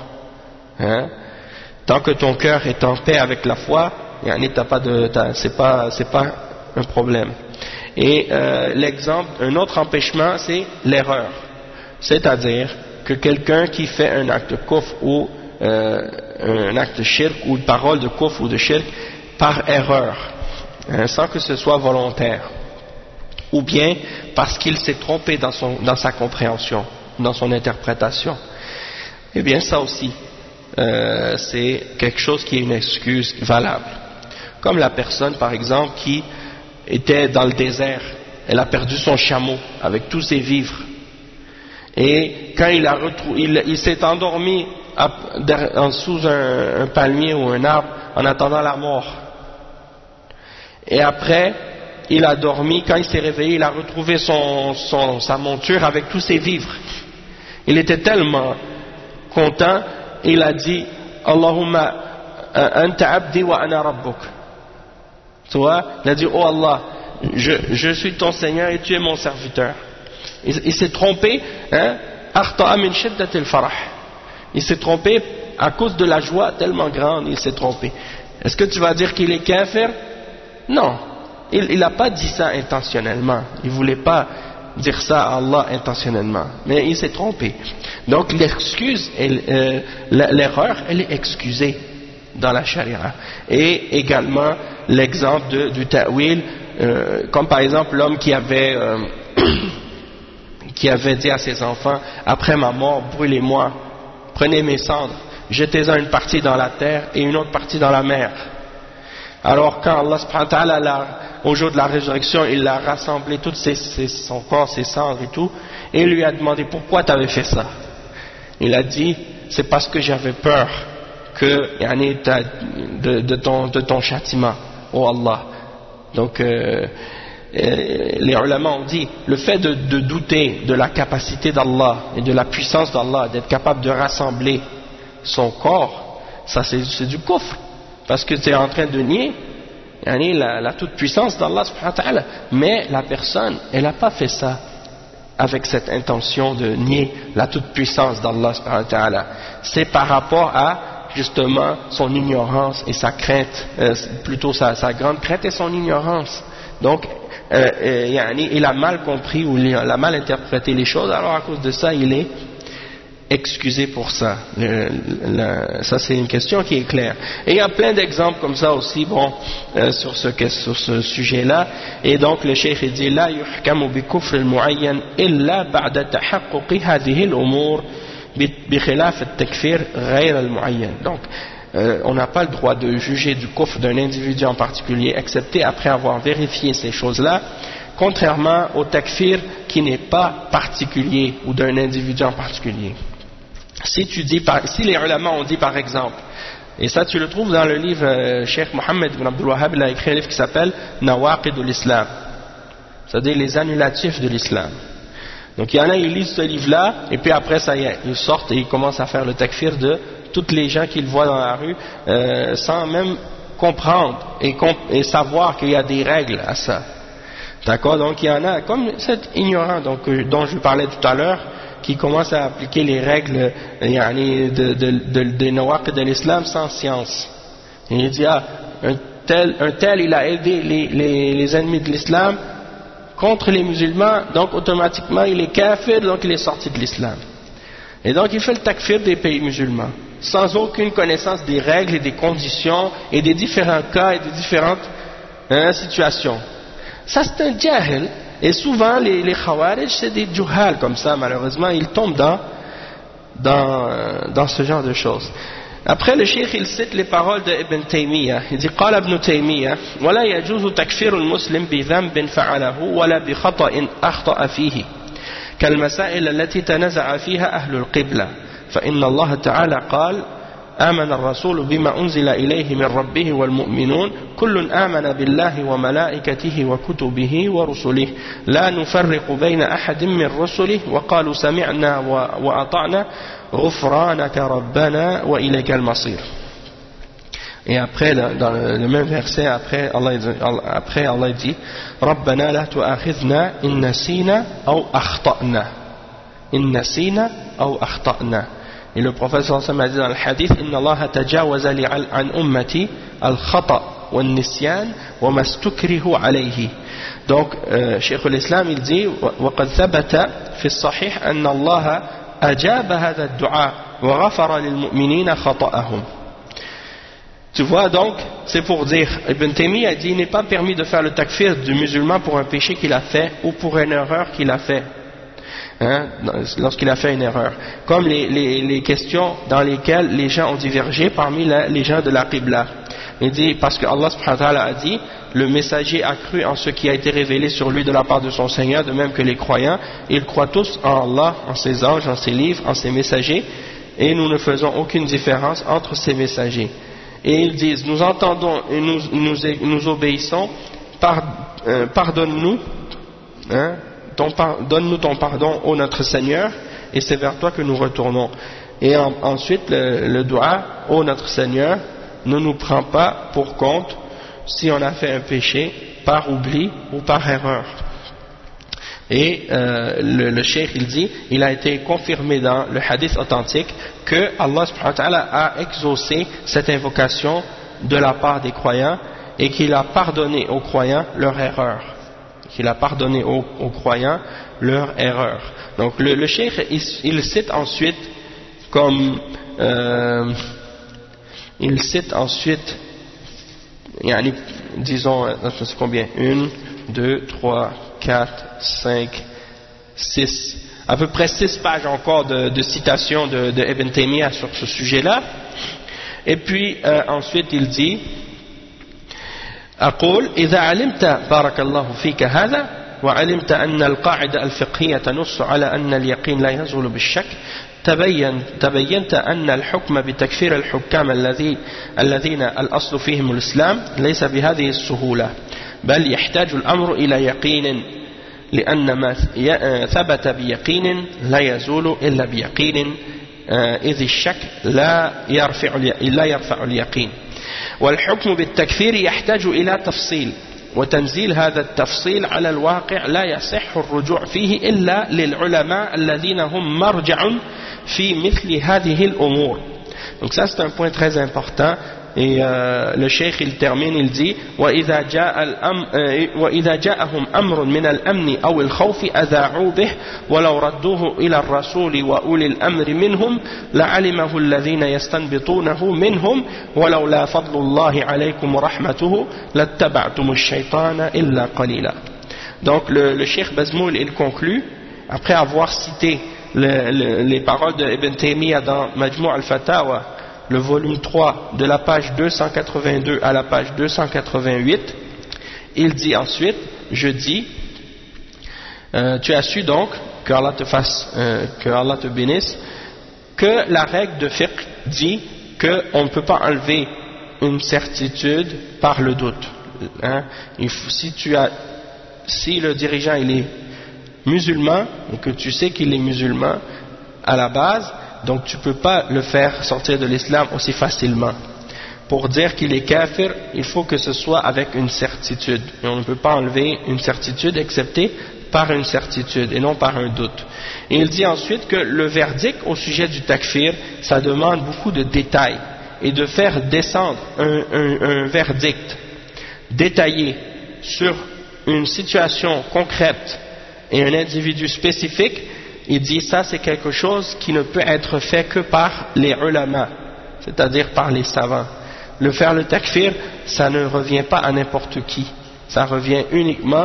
A: Tant que ton cœur est en paix avec la foi, c'est pas un problème. Et l'exemple, un autre empêchement, c'est l'erreur. C'est-à-dire que quelqu'un qui fait un acte de kufr ou un acte de shirk ou une parole de kufr ou de shirk par erreur, sans que ce soit volontaire, ou bien parce qu'il s'est trompé dans sa compréhension, dans son interprétation, eh bien ça aussi c'est quelque chose qui est une excuse valable. Comme la personne par exemple qui était dans le désert, elle a perdu son chameau avec tous ses vivres, et quand il s'est endormi sous un palmier ou un arbre en attendant la mort, et après il a dormi, quand il s'est réveillé il a retrouvé sa monture avec tous ses vivres. Il était tellement content, il a dit Allahumma anta abdi wa ana rabbuk. Tu vois, il a dit oh Allah, je suis ton Seigneur et tu es mon serviteur. Il s'est trompé, akhta'a min shiddatil farah. Il s'est trompé à cause de la joie tellement grande, il s'est trompé. Est-ce que tu vas dire qu'il est kafir? Non, il n'a pas dit ça intentionnellement, il ne voulait pas dire ça à Allah intentionnellement, mais il s'est trompé. Donc l'excuse, l'erreur, elle est excusée dans la charia. Et également l'exemple du ta'wil, comme par exemple l'homme qui avait dit à ses enfants, après ma mort, brûlez-moi, prenez mes cendres, jetez-en une partie dans la terre et une autre partie dans la mer. Alors quand Allah subhanahu wa ta'ala, au jour de la résurrection, il a rassemblé tout son corps, ses cendres et tout, et il lui a demandé pourquoi tu avais fait ça. Il a dit c'est parce que j'avais peur de ton châtiment, oh Allah. Donc les ulama ont dit le fait de douter de la capacité d'Allah et de la puissance d'Allah, d'être capable de rassembler son corps, ça c'est du kufr, parce que tu es en train de nier la toute puissance d'Allah subhanahu wa ta'ala. Mais la personne, elle n'a pas fait ça avec cette intention de nier la toute puissance d'Allah subhanahu wa ta'ala. C'est par rapport à justement son ignorance et sa crainte, plutôt sa grande crainte et son ignorance. Donc il a mal compris ou il a mal interprété les choses, alors à cause de ça il est excusé pour ça. Ça c'est une question qui est claire. Et il y a plein d'exemples comme ça aussi, sur ce sujet-là. Et donc le cheikh dit la yuhkamu bi kufr al-mu'ayyan illa ba'da tahaqquqi hadhihi al-umur bi khilaf at-takfir ghayr al-mu'ayyan. Donc on n'a pas le droit de juger du kufr d'un individu en particulier, excepté après avoir vérifié ces choses-là, contrairement au takfir qui n'est pas particulier ou d'un individu en particulier. Si les ulama ont dit par exemple, et ça tu le trouves dans le livre Cheikh Mohammed ibn Abdul Wahhab, il a écrit un livre qui s'appelle Nawaqid al-Islam, c'est-à-dire les annulatifs de l'islam. Donc il y en a, ils lisent ce livre-là, et puis après ça y est, ils sortent et ils commencent à faire le takfir de toutes les gens qu'ils voient dans la rue, sans même comprendre et savoir qu'il y a des règles à ça. D'accord? Donc il y en a, comme cet ignorant dont je parlais tout à l'heure, qui commence à appliquer les règles des nawaqid de l'islam sans science. Et il dit un tel il a aidé les ennemis de l'islam contre les musulmans, donc automatiquement il est kafir, donc il est sorti de l'islam. Et donc il fait le takfir des pays musulmans sans aucune connaissance des règles et des conditions et des différents cas et des différentes situations. Ça c'est un jahil. Et souvent les khawarij c'est des juhal comme ça, malheureusement ils tombent dans ce genre de choses. Après le cheikh il cite les paroles de Ibn Taymiyyah. Il dit قال ابن تيمية ولا يجوز تكفير المسلم بذنب فعله ولا بخطأ أخطأ فيه كالمسائل التي تنازع فيها أهل القبلة فإن الله تعالى قال آمن الرسول بما أنزل إليه من ربه والمؤمنون كل آمن بالله وملائكته وكتبه ورسله لا نفرق بين أحد من رسله وقالوا سمعنا وأطعنا غفرانك ربنا وإليك المصير. Et après, dans le même verset, après Allah dit ربنا لا تؤاخذنا إن نسينا أو أخطأنا إن نسينا أو أخطأنا. Et le prophète sallallahu alayhi wa sallam a dit dans le hadith إن الله تجاوز لي عن أمتي الخطأ والنسيان وما استكره عليه. Donc Cheikh l'Islam il dit وقد ثبت في الصحيح أن الله أجاب هذا الدعاء وغفر للمؤمنين خطأهم. Tu vois donc, c'est pour dire, Ibn Taymiyyah a dit, il n'est pas permis de faire le takfir du musulman pour un péché qu'il a fait ou pour une erreur qu'il a fait, lorsqu'il a fait une erreur. Comme les questions dans lesquelles les gens ont divergé parmi les gens de la Qibla. Il dit, parce que Allah subhanahu wa ta'ala a dit, le messager a cru en ce qui a été révélé sur lui de la part de son Seigneur, de même que les croyants, ils croient tous en Allah, en ses anges, en ses livres, en ses messagers, et nous ne faisons aucune différence entre ces messagers. Et ils disent, nous entendons et nous obéissons, pardonne-nous, donne-nous ton pardon, ô notre Seigneur, et c'est vers toi que nous retournons. Et ensuite le dua, ô notre Seigneur, ne nous prends pas pour compte si on a fait un péché par oubli ou par erreur. Et le cheikh il dit, il a été confirmé dans le hadith authentique que Allah subhanahu wa ta'ala a exaucé cette invocation de la part des croyants et qu'il a pardonné aux croyants leur erreur. Qu'il a pardonné aux croyants leur erreur. Donc le cheikh il cite ensuite comme il cite ensuite disons c'est combien 1, 2, 3, 4, 5, 6, à peu près 6 pages encore de citations de Ibn Taymiyyah sur ce sujet-là. Et puis ensuite il dit أقول إذا علمت بارك الله فيك هذا وعلمت أن القاعدة الفقهية تنص على أن اليقين لا يزول بالشك تبينت أن الحكم بتكفير الحكام الذين الأصل فيهم الإسلام ليس بهذه السهولة بل يحتاج الأمر إلى يقين لأن ما ثبت بيقين لا يزول إلا بيقين إذ الشك لا يرفع اليقين والحكم بالتكفير يحتاج إلى تفصيل وتنزيل هذا التفصيل على الواقع لا يصح الرجوع فيه إلا للعلماء الذين هم مرجع في مثل هذه الأمور. Donc ça c'est un point très important. Et le cheikh il termine, il dit وإذا جاءهم أمر من الأمن أو الخوف أذاعوا به ولو ردوه إلى الرسول وأولي الأمر منهم لعلمه الذين يستنبطونه منهم ولولا فضل الله عليكم ورحمته لاتبعتم الشيطان إلا قليلا. Donc le cheikh Bazmoul il conclut après avoir cité les paroles de Ibn Taymiyyah dans Majmou' al-Fatawa, le volume 3, de la page 282 à la page 288, il dit ensuite, je dis, tu as su donc, que Allah te bénisse, que la règle de fiqh dit qu'on ne peut pas enlever une certitude par le doute. Si le dirigeant il est musulman, et que tu sais qu'il est musulman à la base, donc tu ne peux pas le faire sortir de l'islam aussi facilement. Pour dire qu'il est kafir, il faut que ce soit avec une certitude. Et on ne peut pas enlever une certitude excepté par une certitude et non par un doute. Et il dit ensuite que le verdict au sujet du takfir, ça demande beaucoup de détails. Et de faire descendre un verdict détaillé sur une situation concrète et un individu spécifique, il dit ça c'est quelque chose qui ne peut être fait que par les ulama, c'est-à-dire par les savants. Le takfir, ça ne revient pas à n'importe qui, ça revient uniquement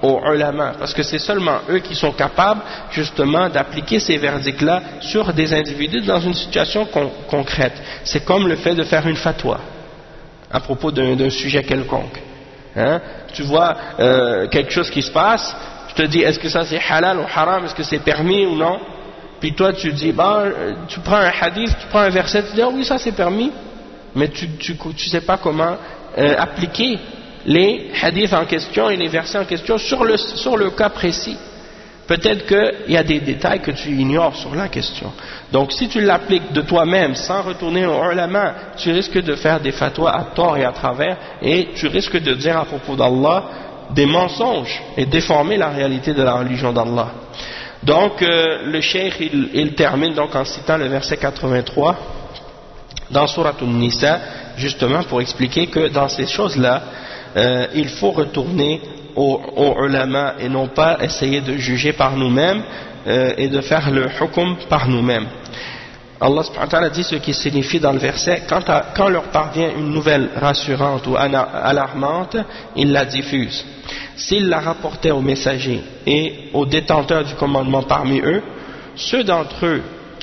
A: aux ulama, parce que c'est seulement eux qui sont capables justement d'appliquer ces verdicts-là sur des individus dans une situation concrète. C'est comme le fait de faire une fatwa à propos d'un sujet quelconque. Hein? Tu vois quelque chose qui se passe, je te dis est-ce que ça c'est halal ou haram, est-ce que c'est permis ou non, puis toi tu dis tu prends un hadith, tu prends un verset, tu dis oui ça c'est permis, mais tu sais pas comment appliquer les hadiths en question et les versets en question sur le cas précis. Peut-être qu'il y a des détails que tu ignores sur la question. Donc si tu l'appliques de toi-même sans retourner au ulama, tu risques de faire des fatwas à tort et à travers, et tu risques de dire à propos d'Allah des mensonges et déformer la réalité de la religion d'Allah. Donc le cheikh il termine donc en citant le verset 83 dans Surat An-Nisa, justement pour expliquer que dans ces choses-là il faut retourner aux ulama et non pas essayer de juger par nous-mêmes et de faire le hukm par nous-mêmes. Allah subhanahu wa ta'ala dit ce qui signifie dans le verset: quand leur parvient une nouvelle rassurante ou alarmante, ils la diffusent. S'ils la rapportaient aux messagers et aux détenteurs du commandement parmi eux, ceux d'entre eux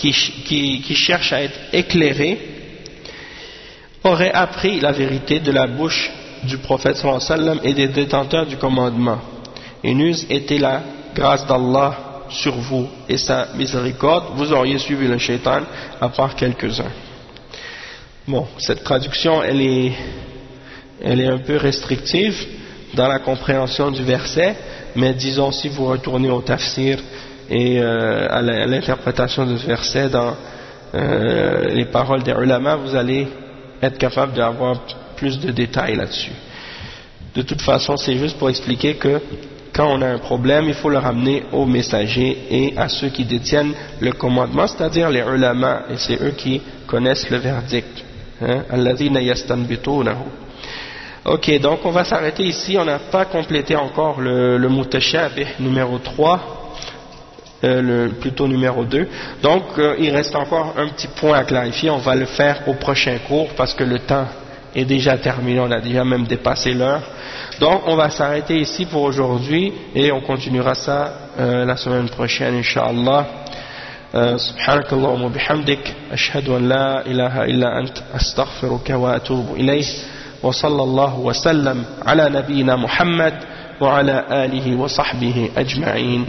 A: qui cherchent à être éclairés auraient appris la vérité de la bouche du prophète sallallahu alayhi wa sallam et des détenteurs du commandement, et n'eût été la grâce d'Allah sur vous et sa miséricorde, vous auriez suivi le shaitan à part quelques-uns. Bon, cette traduction elle est un peu restrictive dans la compréhension du verset, mais disons si vous retournez au tafsir et à l'interprétation de ce verset dans les paroles des ulama, vous allez être capable d'avoir plus de détails là-dessus. De toute façon, c'est juste pour expliquer que quand on a un problème, il faut le ramener aux messagers et à ceux qui détiennent le commandement, c'est-à-dire les ulama, et c'est eux qui connaissent le verdict. Alladhina yastanbitunahu. Ok, donc on va s'arrêter ici. On n'a pas complété encore le mutashabih numéro 3, plutôt numéro 2. Donc il reste encore un petit point à clarifier. On va le faire au prochain cours parce que le temps est déjà terminé, on a déjà même dépassé l'heure. Donc on va s'arrêter ici pour aujourd'hui et on continuera ça la semaine prochaine, Inch'Allah. سبحانك اللهم وبحمدك أشهد أن لا إله إلا أنت أستغفرك وأتوب إليه وصلى الله وسلم على نبينا محمد وعلى آله وصحبه أجمعين.